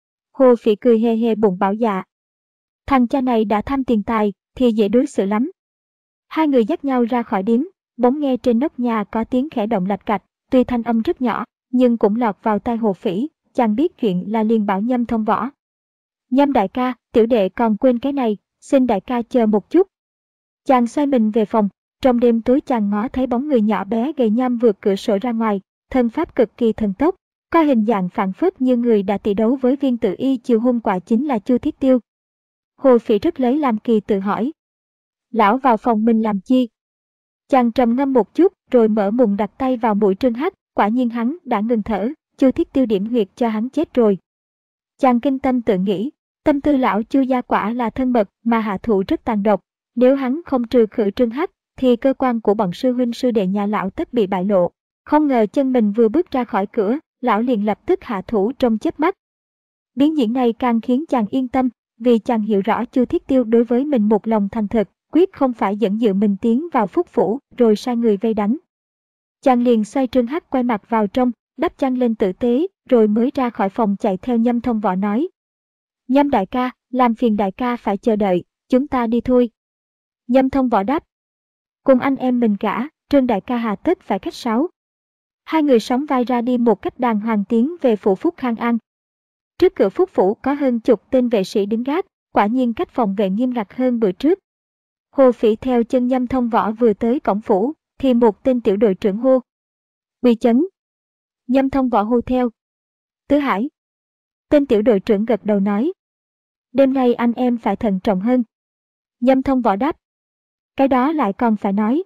Hồ Phỉ cười hề hề bụng bảo dạ. Thằng cha này đã tham tiền tài, thì dễ đối xử lắm. Hai người dắt nhau ra khỏi điếm, bỗng nghe trên nóc nhà có tiếng khẽ động lạch cạch, tuy thanh âm rất nhỏ, nhưng cũng lọt vào tai Hồ Phỉ, chàng biết chuyện là liền bảo Nhâm Thông Võ. Nhâm đại ca, tiểu đệ còn quên cái này, xin đại ca chờ một chút. Chàng xoay mình về phòng, trong đêm tối chàng ngó thấy bóng người nhỏ bé gầy nhom vượt cửa sổ ra ngoài, thân pháp cực kỳ thần tốc, có hình dạng phảng phất như người đã tỷ đấu với viên tự y chiều hôm qua chính là Chu Thiết Tiêu. Hồ Phỉ rất lấy làm kỳ tự hỏi, lão vào phòng mình làm chi? Chàng trầm ngâm một chút rồi mở mùng đặt tay vào mũi Trương Hắc, quả nhiên hắn đã ngừng thở, Chu Thiết Tiêu điểm huyệt cho hắn chết rồi. Chàng kinh tâm tự nghĩ, tâm tư lão Chu gia quả là thân mật mà hạ thủ rất tàn độc, nếu hắn không trừ khử Trương Hắc thì cơ quan của bọn sư huynh sư đệ nhà lão tất bị bại lộ. Không ngờ chân mình vừa bước ra khỏi cửa, lão liền lập tức hạ thủ trong chớp mắt. Biến diễn này càng khiến chàng yên tâm, vì chàng hiểu rõ Chu Thiết Tiêu đối với mình một lòng thành thật, quyết không phải dẫn dụ mình tiến vào Phúc phủ rồi sai người vây đánh. Chàng liền xoay Trương Hắc quay mặt vào trong, đắp chăn lên tử tế, rồi mới ra khỏi phòng chạy theo Nhâm Thông Võ nói, Nhâm đại ca, làm phiền đại ca phải chờ đợi, chúng ta đi thôi. Nhâm Thông Võ đáp, Cùng anh em mình cả, Trương đại ca hà tất phải khách sáo. Hai người sóng vai ra đi một cách đàng hoàng tiến về phủ Phúc Khang An. Trước cửa Phúc phủ có hơn chục tên vệ sĩ đứng gác, quả nhiên cách phòng vệ nghiêm ngặt hơn bữa trước. Hồ Phỉ theo chân Nhâm Thông Võ vừa tới cổng phủ, thì một tên tiểu đội trưởng hô: "Uy Chấn!" Nhâm Thông Võ hô theo: "Tứ Hải." Tên tiểu đội trưởng gật đầu nói: "Đêm nay anh em phải thận trọng hơn." Nhâm Thông Võ đáp: "Cái đó lại còn phải nói."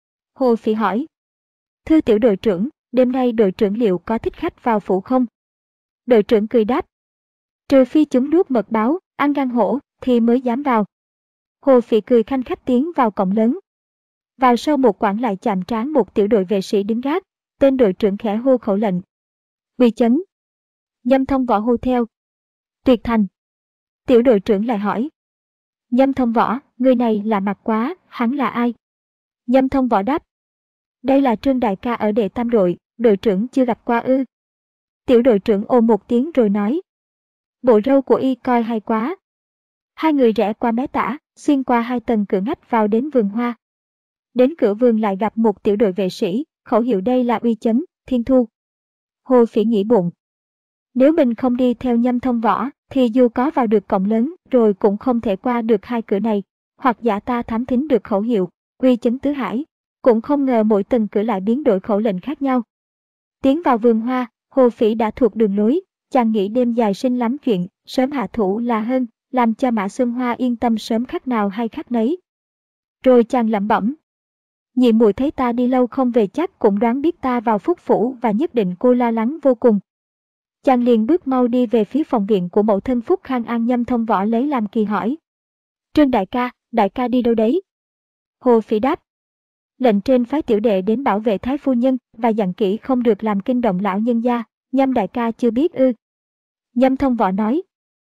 Hồ Phỉ hỏi: "Thưa tiểu đội trưởng, đêm nay đội trưởng liệu có thích khách vào phủ không?" Đội trưởng cười đáp: "Trừ phi chúng nuốt mật báo, ăn gan hổ, thì mới dám vào." Hồ Phỉ cười khanh khách tiến vào cổng lớn. Vào sau một quãng lại chạm trán một tiểu đội vệ sĩ đứng gác, tên đội trưởng khẽ hô khẩu lệnh: "Uy Chấn!" Nhâm Thông Võ hô theo: "Tuyệt thành!" Tiểu đội trưởng lại hỏi: "Nhâm Thông Võ, người này lạ mặt quá, hắn là ai?" Nhâm Thông Võ đáp: "Đây là Trương đại ca ở đệ tam đội, đội trưởng chưa gặp qua ư?" Tiểu đội trưởng ồ một tiếng rồi nói: "Bộ râu của y coi hay quá." Hai người rẽ qua mé tả, xuyên qua hai tầng cửa ngách vào đến vườn hoa. Đến cửa vườn lại gặp một tiểu đội vệ sĩ, khẩu hiệu đây là Uy Chấn, Thiên Thu. Hồ Phỉ nghĩ bụng: nếu mình không đi theo Nhâm Thông Võ, thì dù có vào được cổng lớn rồi cũng không thể qua được hai cửa này, hoặc giả ta thám thính được khẩu hiệu Uy Chấn Tứ Hải, cũng không ngờ mỗi tầng cửa lại biến đổi khẩu lệnh khác nhau. Tiến vào vườn hoa, Hồ Phỉ đã thuộc đường lối, chàng nghĩ đêm dài sinh lắm chuyện, sớm hạ thủ là hơn, làm cho Mã Xuân Hoa yên tâm sớm khắc nào hay khắc nấy. Rồi chàng lẩm bẩm: nhị muội thấy ta đi lâu không về chắc cũng đoán biết ta vào Phúc phủ và nhất định cô lo lắng vô cùng. Chàng liền bước mau đi về phía phòng viện của mẫu thân Phúc Khang An. Nhâm Thông Võ lấy làm kỳ hỏi: Trương đại ca, đại ca đi đâu đấy? Hồ Phỉ đáp: lệnh trên phái tiểu đệ đến bảo vệ thái phu nhân và dặn kỹ không được làm kinh động lão nhân gia, Nhâm đại ca chưa biết ư? Nhâm Thông Võ nói: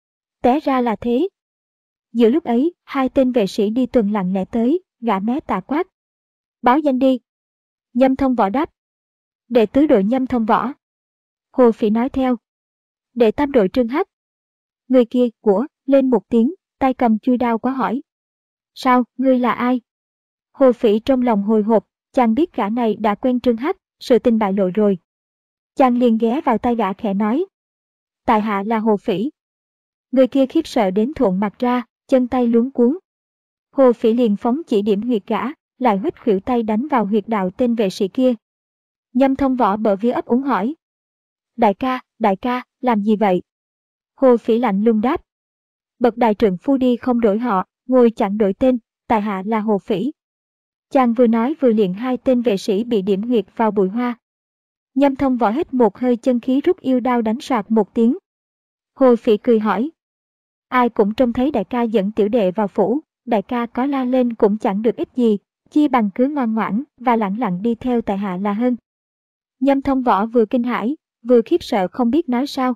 té ra là thế. Giữa lúc ấy, hai tên vệ sĩ đi tuần lặng lẽ tới, gã mé tả quát: báo danh đi. Nhâm Thông Võ đáp: đệ tứ đội Nhâm Thông Võ. Hồ Phỉ nói theo: đệ tam đội Trương Hắc. Người kia của lên một tiếng, tay cầm chuôi đao quá hỏi: sao, ngươi là ai? Hồ Phỉ trong lòng hồi hộp, chàng biết gã này đã quen Trương Hắc, sự tình bại lộ rồi. Chàng liền ghé vào tai gã khẽ nói: tại hạ là Hồ Phỉ. Người kia khiếp sợ đến thuộn mặt ra, chân tay luống cuống. Hồ Phỉ liền phóng chỉ điểm huyệt gã, lại huýt khuỷu tay đánh vào huyệt đạo tên vệ sĩ kia. Nhâm Thông Võ bở vía ấp úng hỏi: đại ca, đại ca, làm gì vậy? Hồ Phỉ lạnh lùng đáp: bậc đại trượng phu đi không đổi họ, ngồi chẳng đổi tên, tại hạ là Hồ Phỉ. Chàng vừa nói vừa liền hai tên vệ sĩ bị điểm huyệt vào bụi hoa. Nhâm Thông Võ hít một hơi chân khí rút yêu đao đánh soạt một tiếng. Hồ Phỉ cười hỏi: ai cũng trông thấy đại ca dẫn tiểu đệ vào phủ, đại ca có la lên cũng chẳng được ích gì, chi bằng cứ ngoan ngoãn và lẳng lặng đi theo tại hạ là hơn. Nhâm Thông Võ vừa kinh hãi, vừa khiếp sợ không biết nói sao.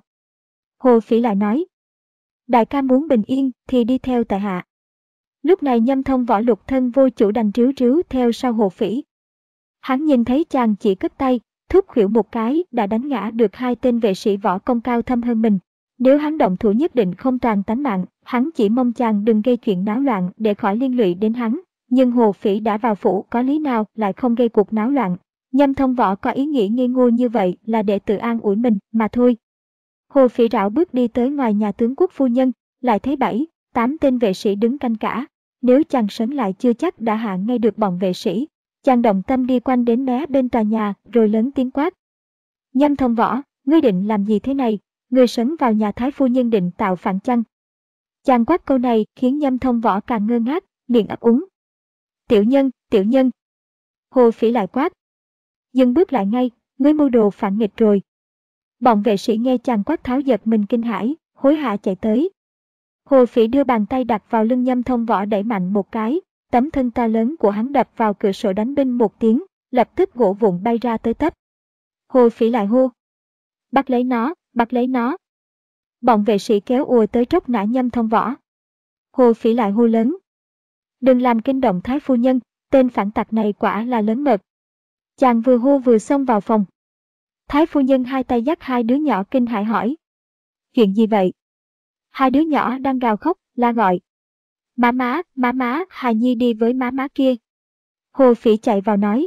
Hồ Phỉ lại nói: đại ca muốn bình yên thì đi theo tại hạ. Lúc này Nhâm Thông Võ lục thân vô chủ đành ríu ríu theo sau Hồ Phỉ. Hắn nhìn thấy chàng chỉ cất tay, thúc khuỷu một cái đã đánh ngã được hai tên vệ sĩ võ công cao thâm hơn mình. Nếu hắn động thủ nhất định không toàn tánh mạng, hắn chỉ mong chàng đừng gây chuyện náo loạn để khỏi liên lụy đến hắn. Nhưng Hồ Phỉ đã vào phủ, có lý nào lại không gây cuộc náo loạn. Nhâm Thông Võ có ý nghĩ ngây ngô như vậy là để tự an ủi mình mà thôi. Hồ Phỉ rảo bước đi tới ngoài nhà tướng quốc phu nhân, lại thấy bảy, tám tên vệ sĩ đứng canh cả. Nếu chàng sấn lại chưa chắc đã hạ ngay được bọn vệ sĩ. Chàng động tâm đi quanh đến mé bên tòa nhà rồi lớn tiếng quát: Nhâm Thông Võ, ngươi định làm gì thế này? Ngươi sấn vào nhà thái phu nhân định tạo phản chăng? Chàng quát câu này khiến Nhâm Thông Võ càng ngơ ngác, miệng ấp úng: tiểu nhân, tiểu nhân. Hồ Phỉ lại quát: dừng bước lại ngay, ngươi mưu đồ phản nghịch rồi. Bọn vệ sĩ nghe chàng quát tháo giật mình kinh hãi, hối hả chạy tới. Hồ Phỉ đưa bàn tay đặt vào lưng Nhâm Thông Võ đẩy mạnh một cái, tấm thân to lớn của hắn đập vào cửa sổ đánh binh một tiếng, lập tức gỗ vụn bay ra tới tấp. Hồ Phỉ lại hô: bắt lấy nó, bắt lấy nó. Bọn vệ sĩ kéo ùa tới tróc nã Nhâm Thông Võ. Hồ Phỉ lại hô lớn: đừng làm kinh động thái phu nhân, tên phản tặc này quả là lớn mật. Chàng vừa hô vừa xông vào phòng. Thái phu nhân hai tay dắt hai đứa nhỏ kinh hãi hỏi: chuyện gì vậy? Hai đứa nhỏ đang gào khóc, la gọi: má má, má má, Hà Nhi đi với má má kia. Hồ Phỉ chạy vào nói.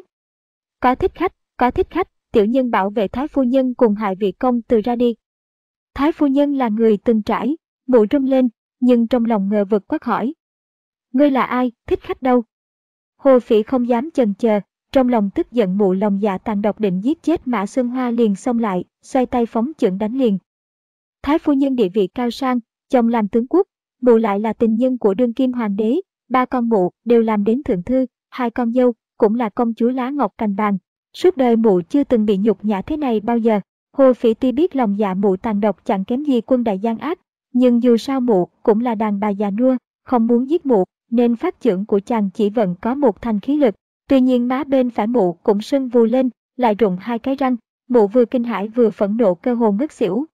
Có thích khách, có thích khách, tiểu nhân bảo vệ Thái phu nhân cùng hai vị công từ ra đi. Thái phu nhân là người từng trải, mụ rung lên, nhưng trong lòng ngờ vực quát hỏi. Ngươi là ai, thích khách đâu? Hồ Phỉ không dám chần chờ, trong lòng tức giận mụ lòng dạ tàn độc định giết chết Mã Xuân Hoa liền xông lại, xoay tay phóng chưởng đánh liền. Thái phu nhân địa vị cao sang, chồng làm tướng quốc, mụ lại là tình nhân của đương kim hoàng đế, ba con mụ đều làm đến thượng thư, hai con dâu cũng là công chúa lá ngọc cành vàng. Suốt đời mụ chưa từng bị nhục nhã thế này bao giờ. Hồ Phỉ tuy biết lòng dạ mụ tàn độc chẳng kém gì quân đại gian ác, nhưng dù sao mụ cũng là đàn bà già nua, không muốn giết mụ, nên phát chưởng của chàng chỉ vẫn có một thành khí lực. Tuy nhiên má bên phải mụ cũng sưng vù lên, lại rụng hai cái răng, mụ vừa kinh hãi vừa phẫn nộ cơ hồ ngất xỉu.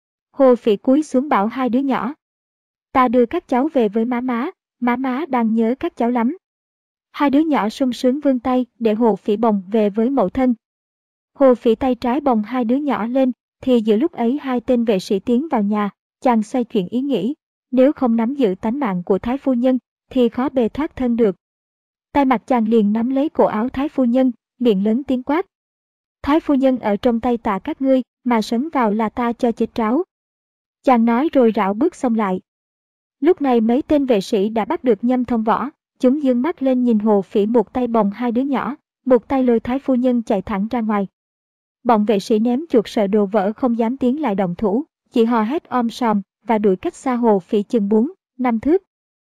Hồ Phỉ cúi xuống bảo hai đứa nhỏ. Ta đưa các cháu về với má má, má má đang nhớ các cháu lắm. Hai đứa nhỏ sung sướng vươn tay để Hồ Phỉ bồng về với mẫu thân. Hồ Phỉ tay trái bồng hai đứa nhỏ lên, thì giữa lúc ấy hai tên vệ sĩ tiến vào nhà, chàng xoay chuyển ý nghĩ, nếu không nắm giữ tánh mạng của Thái phu nhân, thì khó bề thoát thân được. Tay mặt chàng liền nắm lấy cổ áo Thái phu nhân, miệng lớn tiếng quát. Thái phu nhân ở trong tay tạ các ngươi, mà sấn vào là ta cho chết ráo. Chàng nói rồi rảo bước xông lại. Lúc này mấy tên vệ sĩ đã bắt được Nhâm Thông Võ, chúng giương mắt lên nhìn Hồ Phỉ một tay bồng hai đứa nhỏ, một tay lôi Thái phu nhân chạy thẳng ra ngoài. Bọn vệ sĩ ném chuột sợ đồ vỡ không dám tiến lại động thủ, chỉ hò hét om sòm và đuổi cách xa Hồ Phỉ chừng bốn, năm thước.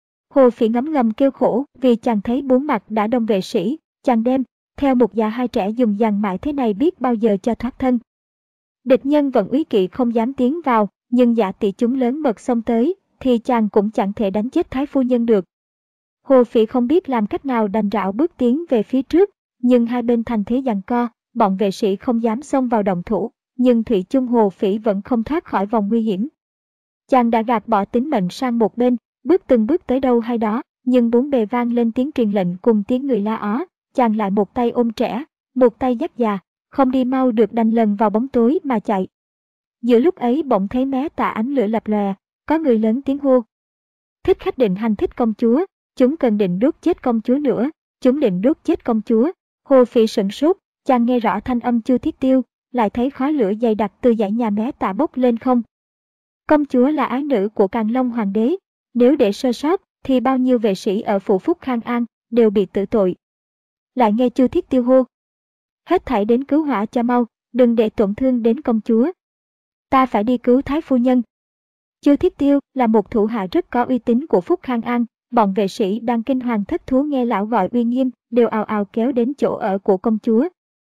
Hồ Phỉ ngấm ngầm kêu khổ vì chàng thấy bốn mặt đã đông vệ sĩ, chàng đem theo một già hai trẻ dùng dằn mãi thế này biết bao giờ cho thoát thân. Địch nhân vẫn úy kỵ không dám tiến vào, nhưng dạ tỳ chúng lớn mật xông tới, thì chàng cũng chẳng thể đánh chết Thái phu nhân được. Hồ Phỉ không biết làm cách nào đành rảo bước tiến về phía trước, nhưng hai bên thành thế giằng co, bọn vệ sĩ không dám xông vào động thủ, nhưng thủy chung Hồ Phỉ vẫn không thoát khỏi vòng nguy hiểm. Chàng đã gạt bỏ tính mệnh sang một bên, bước từng bước tới đâu hay đó, nhưng bốn bề vang lên tiếng truyền lệnh cùng tiếng người la ó, chàng lại một tay ôm trẻ, một tay dắt già, không đi mau được đành lần vào bóng tối mà chạy. Giữa lúc ấy bỗng thấy mé tà ánh lửa lập lòe, có người lớn tiếng hô. Thích khách định hành thích công chúa, chúng cần định đốt chết công chúa nữa, chúng định đốt chết công chúa. Hồ Phỉ sửng sốt, chàng nghe rõ thanh âm Chu Thiết Tiêu, lại thấy khói lửa dày đặc từ dãy nhà mé tà bốc lên không. Công chúa là ái nữ của Càn Long hoàng đế, nếu để sơ sót thì bao nhiêu vệ sĩ ở phủ Phúc Khang An đều bị tử tội. Lại nghe Chu Thiết Tiêu hô. Hết thảy đến cứu hỏa cho mau, đừng để tổn thương đến công chúa. Ta phải đi cứu Thái phu nhân. Chu Thiết Tiêu là một thủ hạ rất có uy tín của Phúc Khang An, bọn vệ sĩ đang kinh hoàng thất thú nghe lão gọi uy nghiêm, đều ào ào kéo đến chỗ ở của công chúa.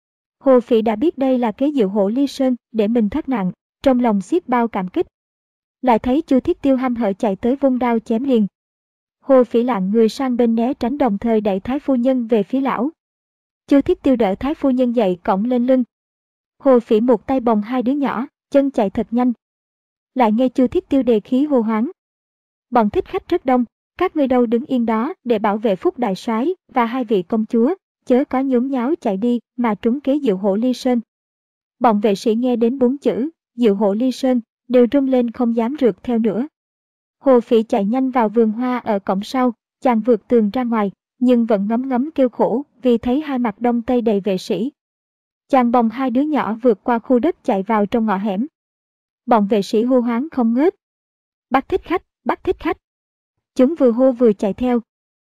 Hồ Phỉ đã biết đây là kế diệu hổ ly sơn để mình thoát nạn, trong lòng xiết bao cảm kích. Lại thấy Chu Thiết Tiêu hăm hở chạy tới vung đao chém liền. Hồ Phỉ lạng người sang bên né tránh, đồng thời đẩy Thái phu nhân về phía lão. Chu Thiết Tiêu đỡ Thái phu nhân dậy cõng lên lưng. Hồ Phỉ một tay bồng hai đứa nhỏ, chân chạy thật nhanh. Lại nghe Chu Thiết Tiêu đề khí hô hoáng. Bọn thích khách rất đông, các ngươi đâu đứng yên đó để bảo vệ Phúc đại soái và hai vị công chúa, chớ có nhốn nháo chạy đi mà trúng kế diệu hổ ly sơn. Bọn vệ sĩ nghe đến bốn chữ diệu hổ ly sơn đều run lên không dám rượt theo nữa. Hồ Phỉ chạy nhanh vào vườn hoa ở cổng sau, chàng vượt tường ra ngoài, nhưng vẫn ngấm ngấm kêu khổ vì thấy hai mặt đông tây đầy vệ sĩ. Chàng bồng hai đứa nhỏ vượt qua khu đất chạy vào trong ngõ hẻm. Bọn vệ sĩ hô hoáng không ngớt. Bắt thích khách, bắt thích khách. Chúng vừa hô vừa chạy theo.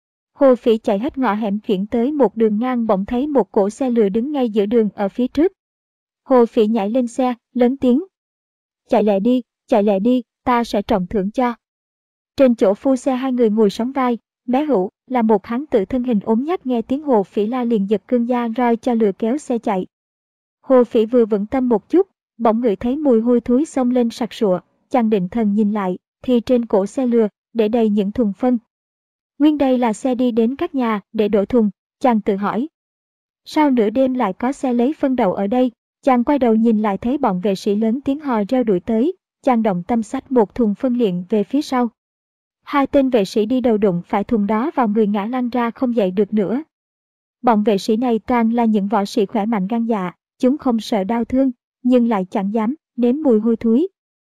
Hồ Phỉ chạy hết ngõ hẻm chuyển tới một đường ngang, bỗng thấy một cỗ xe lừa đứng ngay giữa đường ở phía trước. Hồ Phỉ nhảy lên xe, lớn tiếng. Chạy lẹ đi, chạy lẹ đi, ta sẽ trọng thưởng cho. Trên chỗ phu xe hai người ngồi sóng vai, bé Hữu là một hán tử thân hình ốm nhách, nghe tiếng Hồ Phỉ la liền giật cương da roi cho lừa kéo xe chạy. Hồ Phỉ vừa vững tâm một chút, bỗng ngửi thấy mùi hôi thối xông lên sặc sụa, chàng định thần nhìn lại, thì trên cổ xe lừa để đầy những thùng phân. Nguyên đây là xe đi đến các nhà để đổ thùng, chàng tự hỏi. Sao nửa đêm lại có xe lấy phân đậu ở đây? Chàng quay đầu nhìn lại thấy bọn vệ sĩ lớn tiếng hò reo đuổi tới, chàng động tâm xách một thùng phân liền về phía sau. Hai tên vệ sĩ đi đầu đụng phải thùng đó vào người ngã lăn ra không dậy được nữa. Bọn vệ sĩ này toàn là những võ sĩ khỏe mạnh gan dạ, chúng không sợ đau thương, nhưng lại chẳng dám nếm mùi hôi thối.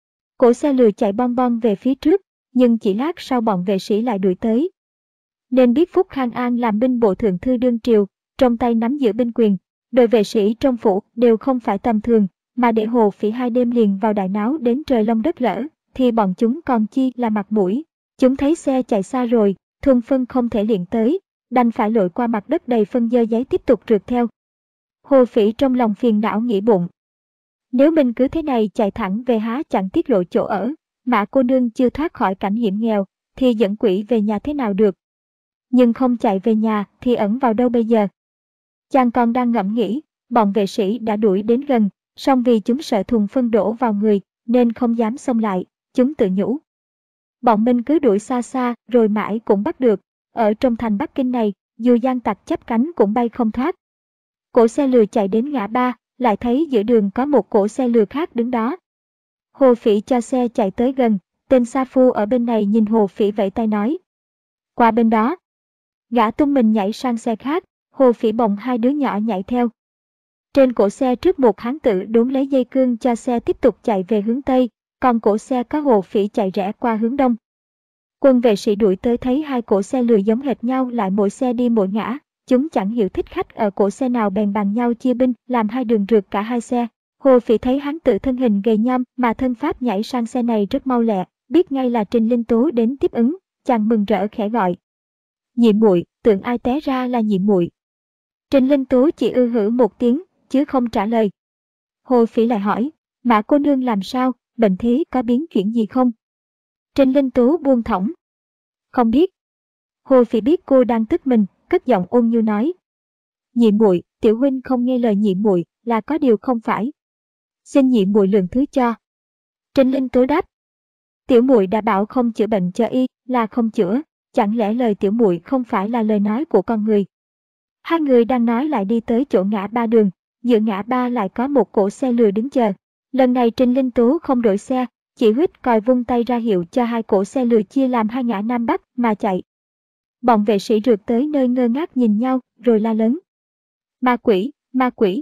Cổ xe lừa chạy bon bon về phía trước, nhưng chỉ lát sau bọn vệ sĩ lại đuổi tới. Nên biết Phúc Khang An làm binh bộ thượng thư đương triều, trong tay nắm giữ binh quyền. Đội vệ sĩ trong phủ đều không phải tầm thường, mà để Hồ Phỉ hai đêm liền vào đại náo đến trời long đất lở, thì bọn chúng còn chi là mặt mũi. Chúng thấy xe chạy xa rồi, thùng phân không thể liền tới, đành phải lội qua mặt đất đầy phân dơ giấy tiếp tục rượt theo. Hồ Phỉ trong lòng phiền não nghĩ bụng. Nếu mình cứ thế này chạy thẳng về há chẳng tiết lộ chỗ ở, Mã cô nương chưa thoát khỏi cảnh hiểm nghèo, thì dẫn quỷ về nhà thế nào được. Nhưng không chạy về nhà thì ẩn vào đâu bây giờ? Chàng còn đang ngẫm nghĩ, bọn vệ sĩ đã đuổi đến gần, song vì chúng sợ thùng phân đổ vào người, nên không dám xông lại, chúng tự nhủ. Bọn mình cứ đuổi xa xa rồi mãi cũng bắt được, ở trong thành Bắc Kinh này, dù gian tặc chắp cánh cũng bay không thoát. Cổ xe lừa chạy đến ngã ba, lại thấy giữa đường có một cổ xe lừa khác đứng đó. Hồ Phỉ cho xe chạy tới gần, tên sa phu ở bên này nhìn Hồ Phỉ vẫy tay nói. Qua bên đó. Gã tung mình nhảy sang xe khác, Hồ Phỉ bồng hai đứa nhỏ nhảy theo. Trên cổ xe trước một hán tử đốn lấy dây cương cho xe tiếp tục chạy về hướng Tây, còn cổ xe có Hồ Phỉ chạy rẽ qua hướng Đông. Quân vệ sĩ đuổi tới thấy hai cổ xe lừa giống hệt nhau lại mỗi xe đi mỗi ngã, chúng chẳng hiểu thích khách ở cổ xe nào bèn bàn nhau chia binh làm hai đường rượt cả hai xe. Hồ Phỉ thấy hán tử thân hình gầy nhom mà thân pháp nhảy sang xe này rất mau lẹ, biết ngay là Trình Linh Tố đến tiếp ứng, chàng mừng rỡ khẽ gọi. Nhị muội, tưởng ai té ra là nhị muội. Trình Linh Tố chỉ ư hử một tiếng, chứ không trả lời. Hồ Phỉ lại hỏi, Mã cô nương làm sao, bệnh thế có biến chuyển gì không? Trình Linh Tố buông thõng. Không biết. Hồ Phỉ biết cô đang tức mình, cất giọng ôn nhu nói. Nhị muội, tiểu huynh không nghe lời nhị muội là có điều không phải. Xin nhị muội lượng thứ cho. Trình Linh Tố đáp. Tiểu muội đã bảo không chữa bệnh cho y là không chữa, chẳng lẽ lời tiểu muội không phải là lời nói của con người? Hai người đang nói lại đi tới chỗ ngã ba đường, giữa ngã ba lại có một cỗ xe lừa đứng chờ. Lần này Trình Linh Tố không đổi xe, chỉ huýt còi vung tay ra hiệu cho hai cỗ xe lừa chia làm hai ngã Nam Bắc mà chạy. Bọn vệ sĩ rượt tới nơi ngơ ngác nhìn nhau, rồi la lớn. Ma quỷ, ma quỷ.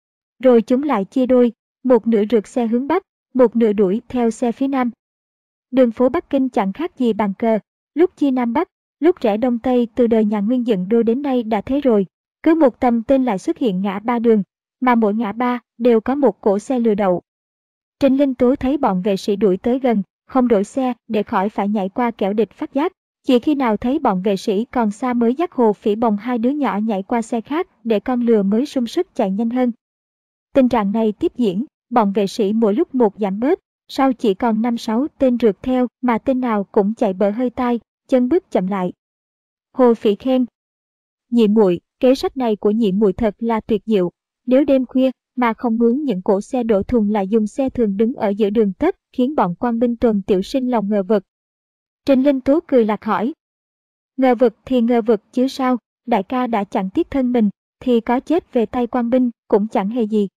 Rồi chúng lại chia đôi, một nửa rượt xe hướng Bắc, một nửa đuổi theo xe phía Nam. Đường phố Bắc Kinh chẳng khác gì bàn cờ, lúc chia Nam Bắc, lúc rẽ Đông Tây từ đời nhà Nguyên dựng đô đến nay đã thế rồi. Cứ một tầm tên lại xuất hiện ngã ba đường, mà mỗi ngã ba đều có một cỗ xe lừa đậu. Trình Linh Tố thấy bọn vệ sĩ đuổi tới gần, không đổi xe để khỏi phải nhảy qua kẻo địch phát giác. Chỉ khi nào thấy bọn vệ sĩ còn xa mới dắt Hồ Phỉ bồng hai đứa nhỏ nhảy qua xe khác để con lừa mới sung sức chạy nhanh hơn. Tình trạng này tiếp diễn, bọn vệ sĩ mỗi lúc một giảm bớt, sau chỉ còn năm sáu tên rượt theo mà tên nào cũng chạy bở hơi tai, chân bước chậm lại. Hồ Phỉ khen. Nhị muội, kế sách này của nhị muội thật là tuyệt diệu. Nếu đêm khuya mà không mướn những cỗ xe đổ thùng lại dùng xe thường đứng ở giữa đường tất, khiến bọn quan binh tuần tiểu sinh lòng ngờ vực. Trình Linh Tố cười lạc hỏi. Ngờ vực thì ngờ vực chứ sao, đại ca đã chẳng tiếc thân mình, thì có chết về tay quan binh cũng chẳng hề gì.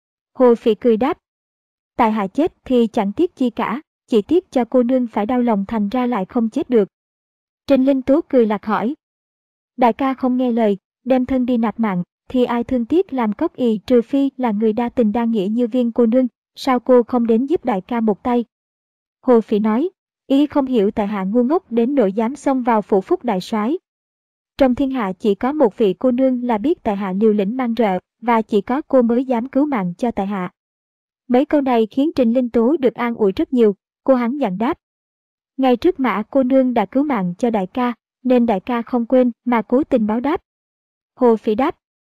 Hồ Phỉ cười đáp. Tại hạ chết thì chẳng tiếc chi cả, chỉ tiếc cho cô nương phải đau lòng thành ra lại không chết được. Trình Linh Tố cười lạc hỏi. Đại ca không nghe lời, đem thân đi nạp mạng, thì ai thương tiếc làm cốc ì trừ phi là người đa tình đa nghĩa như Viên cô nương, sao cô không đến giúp đại ca một tay? Hồ Phỉ nói, ý không hiểu tại hạ ngu ngốc đến nỗi dám xông vào phủ phúc đại soái. Trong thiên hạ chỉ có một vị cô nương là biết tại hạ liều lĩnh mang rợ, và chỉ có cô mới dám cứu mạng cho tại hạ. Mấy câu này khiến Trình Linh Tố được an ủi rất nhiều, cô hắn dặn đáp. Ngày trước Mã cô nương đã cứu mạng cho đại ca, nên đại ca không quên mà cố tình báo đáp. Hồ Phỉ đáp.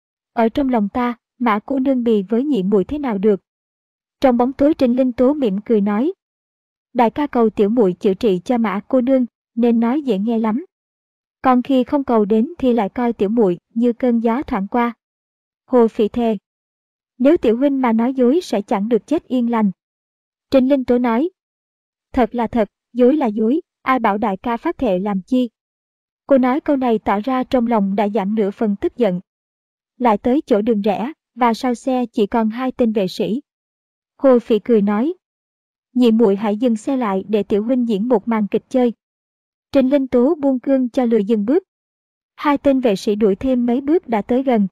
Ở trong lòng ta, Mã cô nương bì với nhị muội thế nào được? Trong bóng tối Trình Linh Tố mỉm cười nói. Đại ca cầu tiểu muội chữa trị cho Mã cô nương, nên nói dễ nghe lắm. Còn khi không cầu đến thì lại coi tiểu muội như cơn gió thoảng qua. Hồ Phỉ thề. Nếu tiểu huynh mà nói dối sẽ chẳng được chết yên lành. Trình Linh Tố nói. Thật là thật, dối là dối, ai bảo đại ca phát thệ làm chi? Cô nói câu này tỏ ra trong lòng đã giảm nửa phần tức giận. Lại tới chỗ đường rẽ, và sau xe chỉ còn hai tên vệ sĩ. Hồ Phỉ cười nói. Nhị muội hãy dừng xe lại để tiểu huynh diễn một màn kịch chơi. Trình Linh Tố buông cương cho lừa dừng bước. Hai tên vệ sĩ đuổi thêm mấy bước đã tới gần.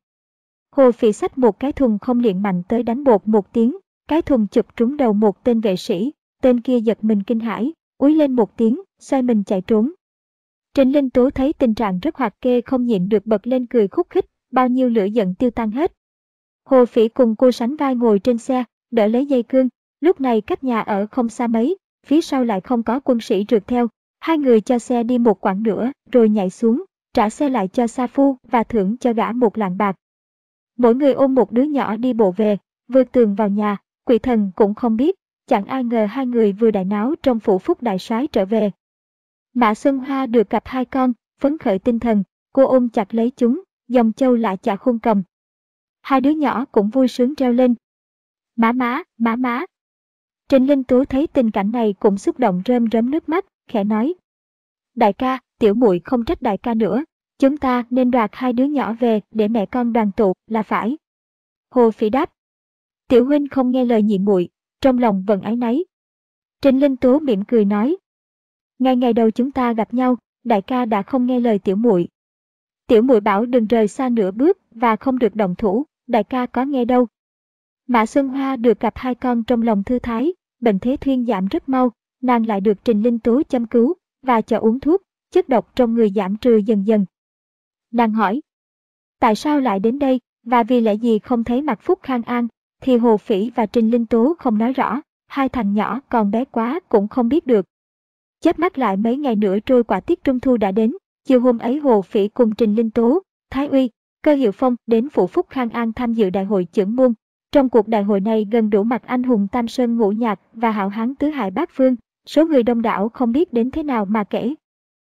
Hồ Phỉ xách một cái thùng không liệng mạnh tới đánh bột một tiếng, cái thùng chụp trúng đầu một tên vệ sĩ, tên kia giật mình kinh hãi, úi lên một tiếng, xoay mình chạy trốn. Trình Linh Tố thấy tình trạng rất hoạt kê không nhịn được bật lên cười khúc khích, bao nhiêu lửa giận tiêu tan hết. Hồ Phỉ cùng cô sánh vai ngồi trên xe, đỡ lấy dây cương, lúc này cách nhà ở không xa mấy, phía sau lại không có quân sĩ rượt theo. Hai người cho xe đi một quãng nữa, rồi nhảy xuống, trả xe lại cho sa phu và thưởng cho gã một lạng bạc. Mỗi người ôm một đứa nhỏ đi bộ về, vượt tường vào nhà, Quỷ Thần cũng không biết, chẳng ai ngờ hai người vừa đại náo trong phủ Phúc đại soái trở về. Mã Xuân Hoa được cặp hai con, phấn khởi tinh thần, cô ôm chặt lấy chúng, dòng châu lạ chả khôn cầm. Hai đứa nhỏ cũng vui sướng reo lên. Má má, má má. Trịnh Linh Tố thấy tình cảnh này cũng xúc động rơm rớm nước mắt, khẽ nói. Đại ca, tiểu muội không trách đại ca nữa, chúng ta nên đoạt hai đứa nhỏ về để mẹ con đoàn tụ là phải. Hồ Phỉ đáp. Tiểu huynh không nghe lời nhị muội, trong lòng vẫn áy náy. Trịnh Linh Tố mỉm cười nói. Ngay ngày đầu chúng ta gặp nhau, đại ca đã không nghe lời tiểu muội. Tiểu muội bảo đừng rời xa nửa bước và không được động thủ, đại ca có nghe đâu. Mã Xuân Hoa được cặp hai con trong lòng thư thái, bệnh thế thuyên giảm rất mau, nàng lại được Trịnh Linh Tố chăm cứu và cho uống thuốc, chất độc trong người giảm trừ dần dần. Nàng hỏi, tại sao lại đến đây và vì lẽ gì không thấy mặt Phúc Khang An, thì Hồ Phỉ và Trịnh Linh Tố không nói rõ, hai thằng nhỏ còn bé quá cũng không biết được. Chớp mắt lại mấy ngày nữa trôi qua tiết trung thu đã đến, chiều hôm ấy Hồ Phỉ cùng Trịnh Linh Tố, Thái Uy, Cơ Hiệu Phong đến phủ Phúc Khang An tham dự đại hội chưởng môn. Trong cuộc đại hội này gần đủ mặt anh hùng Tam Sơn Ngũ Nhạc và hảo hán tứ hải bát phương, số người đông đảo không biết đến thế nào mà kể.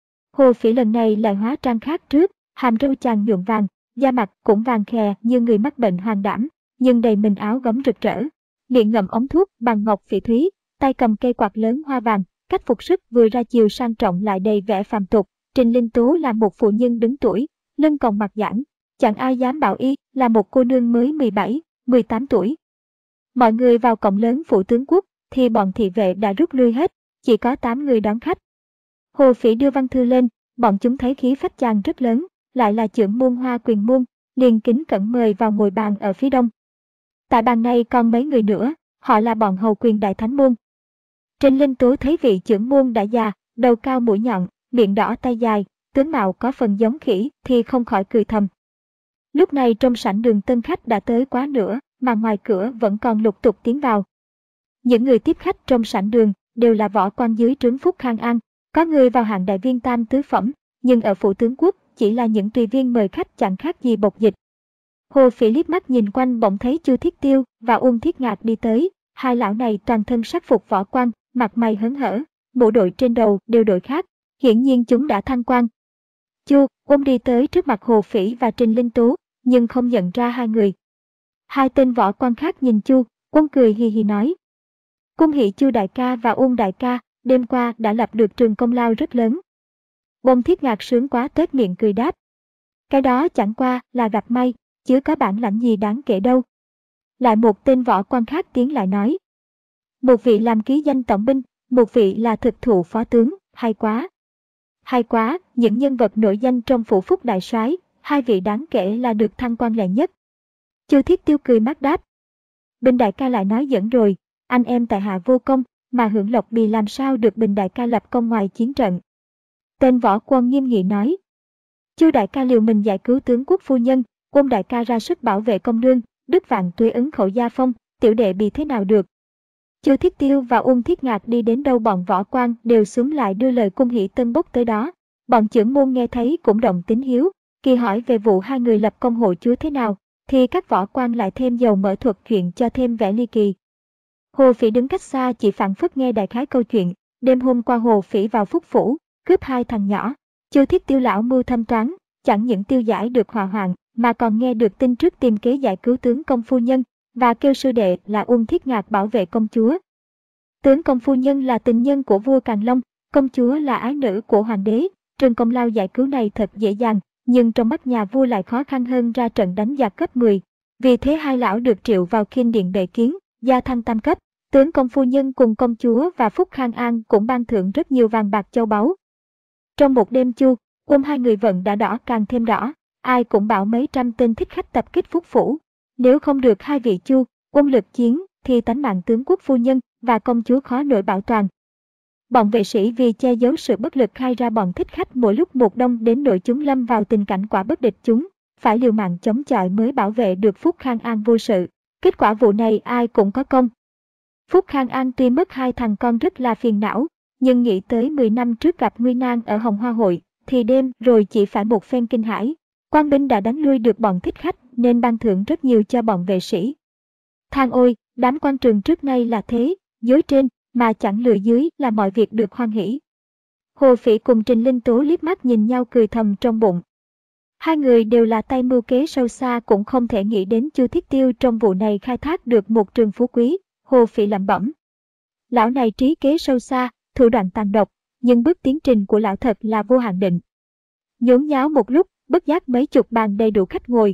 Hồ Phỉ lần này lại hóa trang khác trước, hàm râu chàng nhuộm vàng, da mặt cũng vàng khè như người mắc bệnh hoàng đảm, nhưng đầy mình áo gấm rực rỡ, miệng ngậm ống thuốc bằng ngọc phỉ thúy, tay cầm cây quạt lớn hoa vàng, cách phục sức vừa ra chiều sang trọng lại đầy vẻ phàm tục. Trịnh Linh Tố là một phụ nhân đứng tuổi, lưng còng mặt giãn, chẳng ai dám bảo y là một cô nương mới mười bảy, mười tám tuổi. Mọi người vào cổng lớn phủ tướng quốc thì bọn thị vệ đã rút lui hết, chỉ có tám người đón khách. Hồ Phỉ đưa văn thư lên, bọn chúng thấy khí phách chàng rất lớn, lại là chưởng môn Hoa Quyền môn, liền kính cẩn mời vào ngồi bàn ở phía đông. Tại bàn này còn mấy người nữa, họ là bọn hầu quyền đại thánh môn. Trịnh Linh Tố thấy vị chưởng môn đã già, đầu cao mũi nhọn, miệng đỏ tay dài, tướng mạo có phần giống khỉ thì không khỏi cười thầm. Lúc này trong sảnh đường tân khách đã tới quá nữa, mà ngoài cửa vẫn còn lục tục tiến vào. Những người tiếp khách trong sảnh đường đều là võ quan dưới trướng Phúc Khang An, có người vào hạng đại viên tam tứ phẩm, nhưng ở phủ tướng quốc chỉ là những tùy viên mời khách chẳng khác gì bộc dịch. Hồ Phỉ liếc mắt nhìn quanh bỗng thấy Chu Thiết Tiêu và Uông Thiết Ngạc đi tới, hai lão này toàn thân sắc phục võ quan, mặt mày hớn hở, mũ đội trên đầu đều đội khác, hiển nhiên chúng đã thăng quan. Chu, Uông đi tới trước mặt Hồ Phỉ và Trịnh Linh Tố, nhưng không nhận ra hai người. Hai tên võ quan khác nhìn Chu, Uông cười hì hì nói. Cung hỷ Chu đại ca và Uông đại ca, đêm qua đã lập được trường công lao rất lớn. Uông Thiết Ngạc sướng quá tết miệng cười đáp. Cái đó chẳng qua là gặp may, chứ có bản lãnh gì đáng kể đâu. Lại một tên võ quan khác tiến lại nói. Một vị làm ký danh tổng binh, một vị là thực thụ phó tướng, hay quá. Hay quá, những nhân vật nổi danh trong phủ Phúc đại soái, hai vị đáng kể là được thăng quan lẹ nhất. Chu Thiết Tiêu cười mát đáp. Bình đại ca lại nói dẫn rồi, anh em tại hạ vô công, mà hưởng lộc bì làm sao được Bình đại ca lập công ngoài chiến trận. Tên võ quân nghiêm nghị nói. Chu đại ca liều mình giải cứu tướng quốc phu nhân, Uông đại ca ra sức bảo vệ công nương, đức vạn tuế ứng khẩu gia phong, tiểu đệ bị thế nào được. Chu Thiết Tiêu và Uông Thiết Ngạc đi đến đâu bọn võ quan đều xuống lại đưa lời cung hỷ tân bốc tới đó. Bọn chưởng môn nghe thấy cũng động tín hiếu, kỳ hỏi về vụ hai người lập công hộ chúa thế nào, thì các võ quan lại thêm dầu mỡ thuật chuyện cho thêm vẻ ly kỳ. Hồ Phỉ đứng cách xa chỉ phảng phất nghe đại khái câu chuyện, đêm hôm qua Hồ Phỉ vào Phúc phủ, cướp hai thằng nhỏ. Chu Thiết Tiêu lão mưu thâm toán, chẳng những tiêu giải được hỏa hoạn, mà còn nghe được tin trước tìm kế giải cứu tướng công phu nhân, và kêu sư đệ là Uông Thiết Ngạc bảo vệ công chúa. Tướng công phu nhân là tình nhân của vua Càn Long, công chúa là ái nữ của hoàng đế, trường công lao giải cứu này thật dễ dàng, nhưng trong mắt nhà vua lại khó khăn hơn ra trận đánh giặc cấp mười. Vì thế hai lão được triệu vào Kinh điện bệ kiến, gia thăng tam cấp, tướng công phu nhân cùng công chúa và Phúc Khang An cũng ban thưởng rất nhiều vàng bạc châu báu. Trong một đêm Chu, Uông hai người vận đã đỏ càng thêm đỏ, ai cũng bảo mấy trăm tên thích khách tập kích Phúc phủ. Nếu không được hai vị Chu, Uông lực chiến, thì tánh mạng tướng quốc phu nhân và công chúa khó nổi bảo toàn. Bọn vệ sĩ vì che giấu sự bất lực khai ra bọn thích khách mỗi lúc một đông đến nỗi chúng lâm vào tình cảnh quả bất địch chúng, phải liều mạng chống chọi mới bảo vệ được Phúc Khang An vô sự. Kết quả vụ này ai cũng có công. Phúc Khang An tuy mất hai thằng con rất là phiền não, nhưng nghĩ tới mười năm trước gặp nguy nan ở Hồng Hoa Hội, thì đêm rồi chỉ phải một phen kinh hãi. Quan binh đã đánh lui được bọn thích khách nên ban thưởng rất nhiều cho bọn vệ sĩ. Than ôi, đám quan trường trước nay là thế, dối trên mà chẳng lừa dưới là mọi việc được hoan hỷ. Hồ Phỉ cùng Trình Linh Tố liếc mắt nhìn nhau cười thầm trong bụng. Hai người đều là tay mưu kế sâu xa, cũng không thể nghĩ đến Chu Thiết Tiêu trong vụ này khai thác được một trường phú quý. Hồ Phỉ lẩm bẩm. Lão này trí kế sâu xa, thủ đoạn tàn độc, nhưng bước tiến trình của lão thật là vô hạn định. Nhốn nháo một lúc, bất giác mấy chục bàn đầy đủ khách ngồi.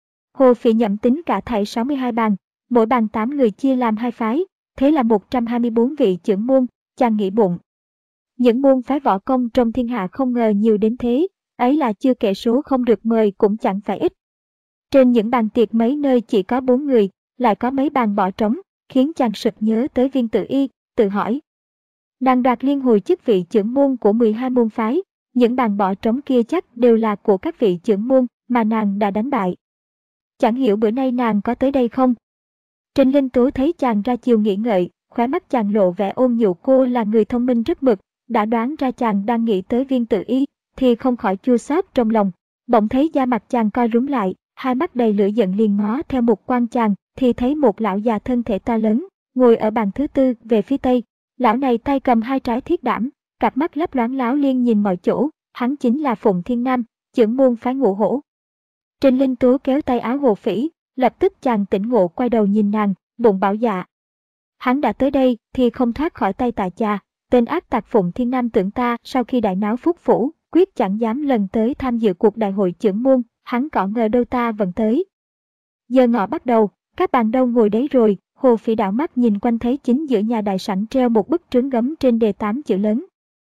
Hồ Phỉ nhẩm tính cả thảy sáu mươi hai bàn, mỗi bàn tám người chia làm hai phái, thế là một trăm hai mươi bốn vị chưởng môn. Chàng nghĩ bụng. Những môn phái võ công trong thiên hạ không ngờ nhiều đến thế, ấy là chưa kể số không được mời cũng chẳng phải ít. Trên những bàn tiệc mấy nơi chỉ có bốn người, lại có mấy bàn bỏ trống, khiến chàng sực nhớ tới Viên Tử Y, tự hỏi. Nàng đoạt liên hồi chức vị chưởng môn của mười hai môn phái, những bàn bỏ trống kia chắc đều là của các vị chưởng môn mà nàng đã đánh bại. Chẳng hiểu bữa nay nàng có tới đây không? Trình Linh Tố thấy chàng ra chiều nghĩ ngợi, khóe mắt chàng lộ vẻ ôn nhu. Cô là người thông minh rất mực, đã đoán ra chàng đang nghĩ tới Viên Tử Y, thì không khỏi chua xót trong lòng. Bỗng thấy da mặt chàng co rúm lại, hai mắt đầy lửa giận liền ngó theo mục quan chàng, thì thấy một lão già thân thể to lớn, ngồi ở bàn thứ tư về phía tây. Lão này tay cầm hai trái thiết đảm, cặp mắt lấp loáng láo liên nhìn mọi chỗ, hắn chính là Phụng Thiên Nam, chưởng môn phái Ngũ Hổ. Trình Linh Tố kéo tay áo Hồ Phỉ, lập tức chàng tỉnh ngộ quay đầu nhìn nàng, bụng bảo dạ. Hắn đã tới đây thì không thoát khỏi tay tại cha, tên ác tặc Phụng Thiên Nam tưởng ta sau khi đại náo Phúc Phủ, quyết chẳng dám lần tới tham dự cuộc đại hội chưởng môn, hắn cỏ ngờ đâu ta vẫn tới. Giờ ngọ bắt đầu, các bàn đâu ngồi đấy rồi. Hồ Phỉ đảo mắt nhìn quanh thấy chính giữa nhà đại sảnh treo một bức trướng gấm trên đề tám chữ lớn.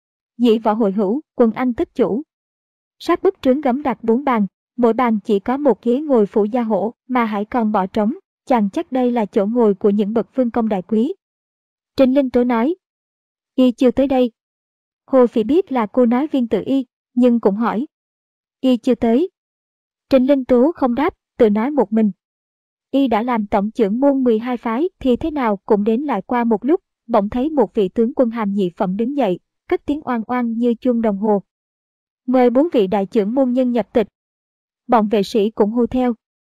Dĩ võ hội hữu, quần anh tất chủ. Sát bức trướng gấm đặt bốn bàn, mỗi bàn chỉ có một ghế ngồi phủ gia hổ mà hãy còn bỏ trống, chàng chắc đây là chỗ ngồi của những bậc vương công đại quý. Trình Linh Tố nói. Y chưa tới đây. Hồ Phỉ biết là cô nói Viên Tử Y, nhưng cũng hỏi. Y chưa tới. Trình Linh Tố không đáp, tự nói một mình. Y đã làm tổng chưởng môn mười hai phái thì thế nào cũng đến. Lại qua một lúc, bỗng thấy một vị tướng quân hàm nhị phẩm đứng dậy, cất tiếng oang oang như chuông đồng hồ. Mời bốn vị đại chưởng môn nhân nhập tịch. Bọn vệ sĩ cũng hô theo.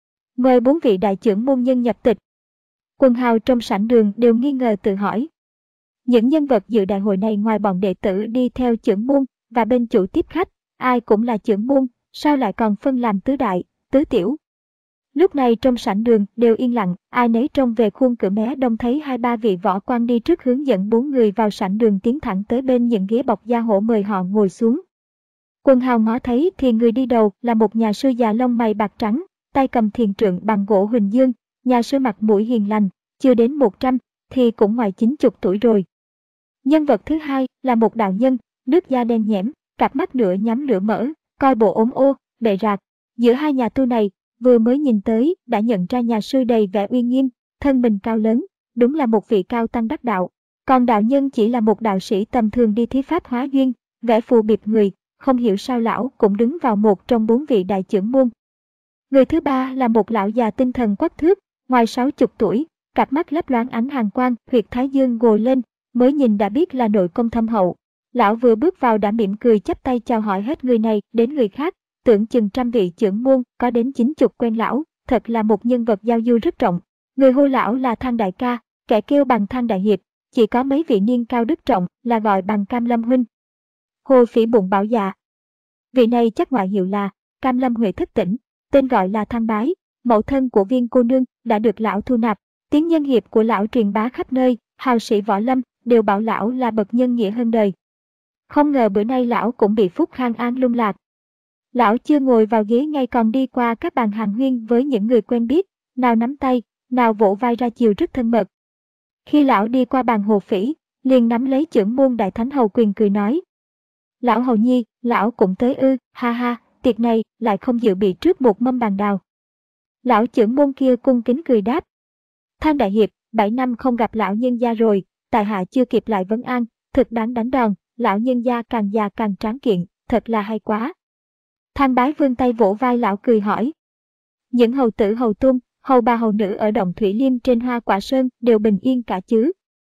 Mời bốn vị đại chưởng môn nhân nhập tịch. Quần hào trong sảnh đường đều nghi ngờ tự hỏi. Những nhân vật dự đại hội này ngoài bọn đệ tử đi theo chưởng môn và bên chủ tiếp khách, ai cũng là chưởng môn, sao lại còn phân làm tứ đại, tứ tiểu? Lúc này trong sảnh đường đều yên lặng, ai nấy trông về khuôn cửa mé đông thấy hai ba vị võ quan đi trước hướng dẫn bốn người vào sảnh đường tiến thẳng tới bên những ghế bọc da hổ mời họ ngồi xuống. Quần hào ngó thấy thì người đi đầu là một nhà sư già lông mày bạc trắng, tay cầm thiền trượng bằng gỗ huỳnh dương, nhà sư mặt mũi hiền lành, chưa đến một trăm thì cũng ngoài chín chục tuổi rồi. Nhân vật thứ hai là một đạo nhân, nước da đen nhẽm, cặp mắt nửa nhắm nửa mở, coi bộ ốm ô, bệ rạc. Giữa hai nhà tu này, vừa mới nhìn tới đã nhận ra nhà sư đầy vẻ uy nghiêm, thân mình cao lớn, đúng là một vị cao tăng đắc đạo. Còn đạo nhân chỉ là một đạo sĩ tầm thường đi thí pháp hóa duyên, vẻ phù bịp người, không hiểu sao lão cũng đứng vào một trong bốn vị đại chưởng môn. Người thứ ba là một lão già tinh thần quắc thước, ngoài sáu chục tuổi, cặp mắt lấp loáng ánh hàn quang, huyệt thái dương gồ lên, mới nhìn đã biết là nội công thâm hậu. Lão vừa bước vào đã mỉm cười chắp tay chào hỏi hết người này đến người khác, tưởng chừng trăm vị chưởng môn có đến chín chục quen lão, thật là một nhân vật giao du rất rộng. Người hô lão là Thang đại ca, kẻ kêu bằng Thang đại hiệp, chỉ có mấy vị niên cao đức trọng là gọi bằng Cam Lâm huynh. Hồ Phỉ bụng bảo dạ. Vị này chắc ngoại hiệu là Cam Lâm Huệ thất tỉnh, tên gọi là Thang Bái, mẫu thân của Viên cô nương đã được lão thu nạp. Tiếng nhân hiệp của lão truyền bá khắp nơi, hào sĩ võ lâm đều bảo lão là bậc nhân nghĩa hơn đời. Không ngờ bữa nay lão cũng bị Phúc Khang An lung lạc. Lão chưa ngồi vào ghế ngay còn đi qua các bàn hàn huyên với những người quen biết, nào nắm tay, nào vỗ vai ra chiều rất thân mật. Khi lão đi qua bàn Hồ Phỉ, liền nắm lấy chưởng môn đại thánh hầu quyền cười nói. Lão hầu nhi, lão cũng tới ư, ha ha, tiệc này lại không dự bị trước một mâm bàn đào. Lão chưởng môn kia cung kính cười đáp. Thang đại hiệp, bảy năm không gặp lão nhân gia rồi, tại hạ chưa kịp lại vấn an, thực đáng đánh đòn, lão nhân gia càng già càng tráng kiện, thật là hay quá. Thang Bái vươn tay vỗ vai lão cười hỏi, Những hầu tử hầu tung, hầu bà hầu nữ ở động Thủy Liêm trên Hoa Quả Sơn đều bình yên cả chứ?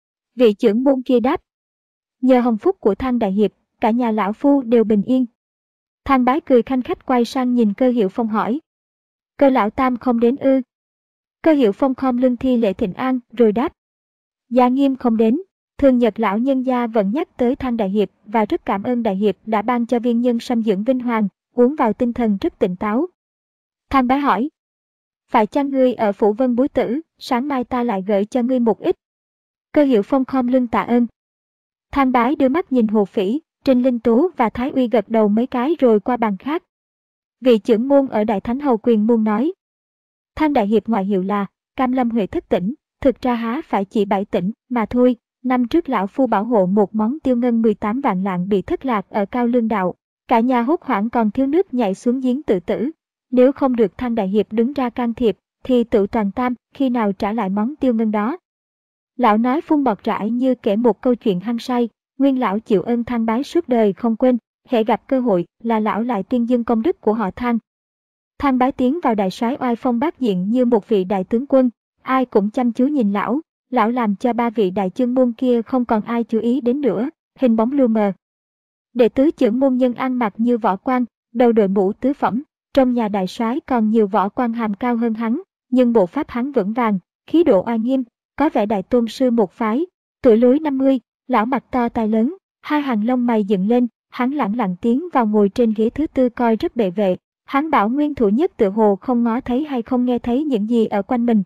Vị trưởng môn kia đáp. Nhờ hồng phúc của Thang đại hiệp, cả nhà lão phu đều bình yên. Thang Bái cười khanh khách quay sang nhìn Cơ Hiệu Phong hỏi. Cơ lão tam không đến ư? Cơ Hiệu Phong khom lưng thi lễ thịnh an rồi đáp. Gia Nghiêm không đến. Thường Nhật lão nhân gia vẫn nhắc tới Thang đại hiệp và rất cảm ơn đại hiệp đã ban cho viên nhân sâm dưỡng vinh hoàng, uống vào tinh thần rất tỉnh táo. Thang Bái hỏi. Phải chăng ngươi ở Phủ Vân Bối Tử, sáng mai ta lại gửi cho ngươi một ít. Cơ Hiệu Phong khom lưng tạ ơn. Thang Bái đưa mắt nhìn Hồ Phỉ, Trình Linh Tú và Thái Uy gật đầu mấy cái rồi qua bàn khác. Vị trưởng môn ở Đại Thánh Hầu Quyền Môn nói. Thang đại hiệp ngoại hiệu là Cam Lâm Huệ thất tỉnh, thực ra há phải chỉ bảy tỉnh mà thôi. Năm trước lão phu bảo hộ một món tiêu ngân mười tám vạn lạng bị thất lạc ở Cao Lương Đạo. Cả nhà hốt hoảng còn thiếu nước nhảy xuống giếng tự tử. Nếu không được Thang đại hiệp đứng ra can thiệp, thì tự toàn tam khi nào trả lại món tiêu ngân đó. Lão nói phun bọt rãi như kể một câu chuyện hăng say. Nguyên lão chịu ơn Thang Bái suốt đời không quên, hễ gặp cơ hội là lão lại tuyên dương công đức của họ Thang. Thang Bái tiến vào đại soái oai phong bát diện như một vị đại tướng quân, ai cũng chăm chú nhìn lão, lão làm cho ba vị đại chương môn kia không còn ai chú ý đến nữa, hình bóng lu mờ. Đệ tứ trưởng môn nhân ăn mặc như võ quan, đầu đội mũ tứ phẩm, trong nhà đại soái còn nhiều võ quan hàm cao hơn hắn, nhưng bộ pháp hắn vững vàng, khí độ oai nghiêm, có vẻ đại tôn sư một phái, tuổi lối năm mươi. Lão mặt to tai lớn, hai hàng lông mày dựng lên, hắn lẳng lặng tiến vào ngồi trên ghế thứ tư coi rất bệ vệ. Hắn bảo nguyên thủ nhất tự hồ không ngó thấy hay không nghe thấy những gì ở quanh mình.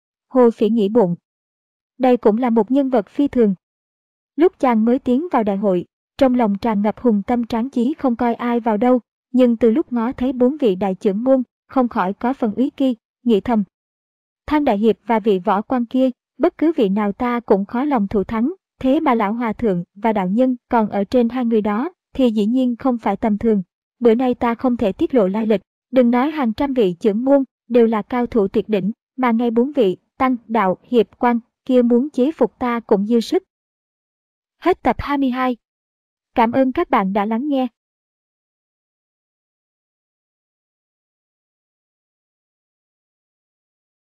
Hồ Phỉ nghĩ bụng. Đây cũng là một nhân vật phi thường. Lúc chàng mới tiến vào đại hội, trong lòng tràn ngập hùng tâm tráng chí không coi ai vào đâu, nhưng từ lúc ngó thấy bốn vị đại trưởng môn, không khỏi có phần úy kỳ, nghĩ thầm. Thang đại hiệp và vị võ quan kia, bất cứ vị nào ta cũng khó lòng thủ thắng. Thế mà lão hòa thượng và đạo nhân còn ở trên hai người đó thì dĩ nhiên không phải tầm thường. Bữa nay ta không thể tiết lộ lai lịch, đừng nói hàng trăm vị trưởng môn đều là cao thủ tuyệt đỉnh, mà ngay bốn vị tăng, đạo, hiệp, quan kia muốn chế phục ta cũng dư sức. Hết tập hai mươi hai. Cảm ơn các bạn đã lắng nghe.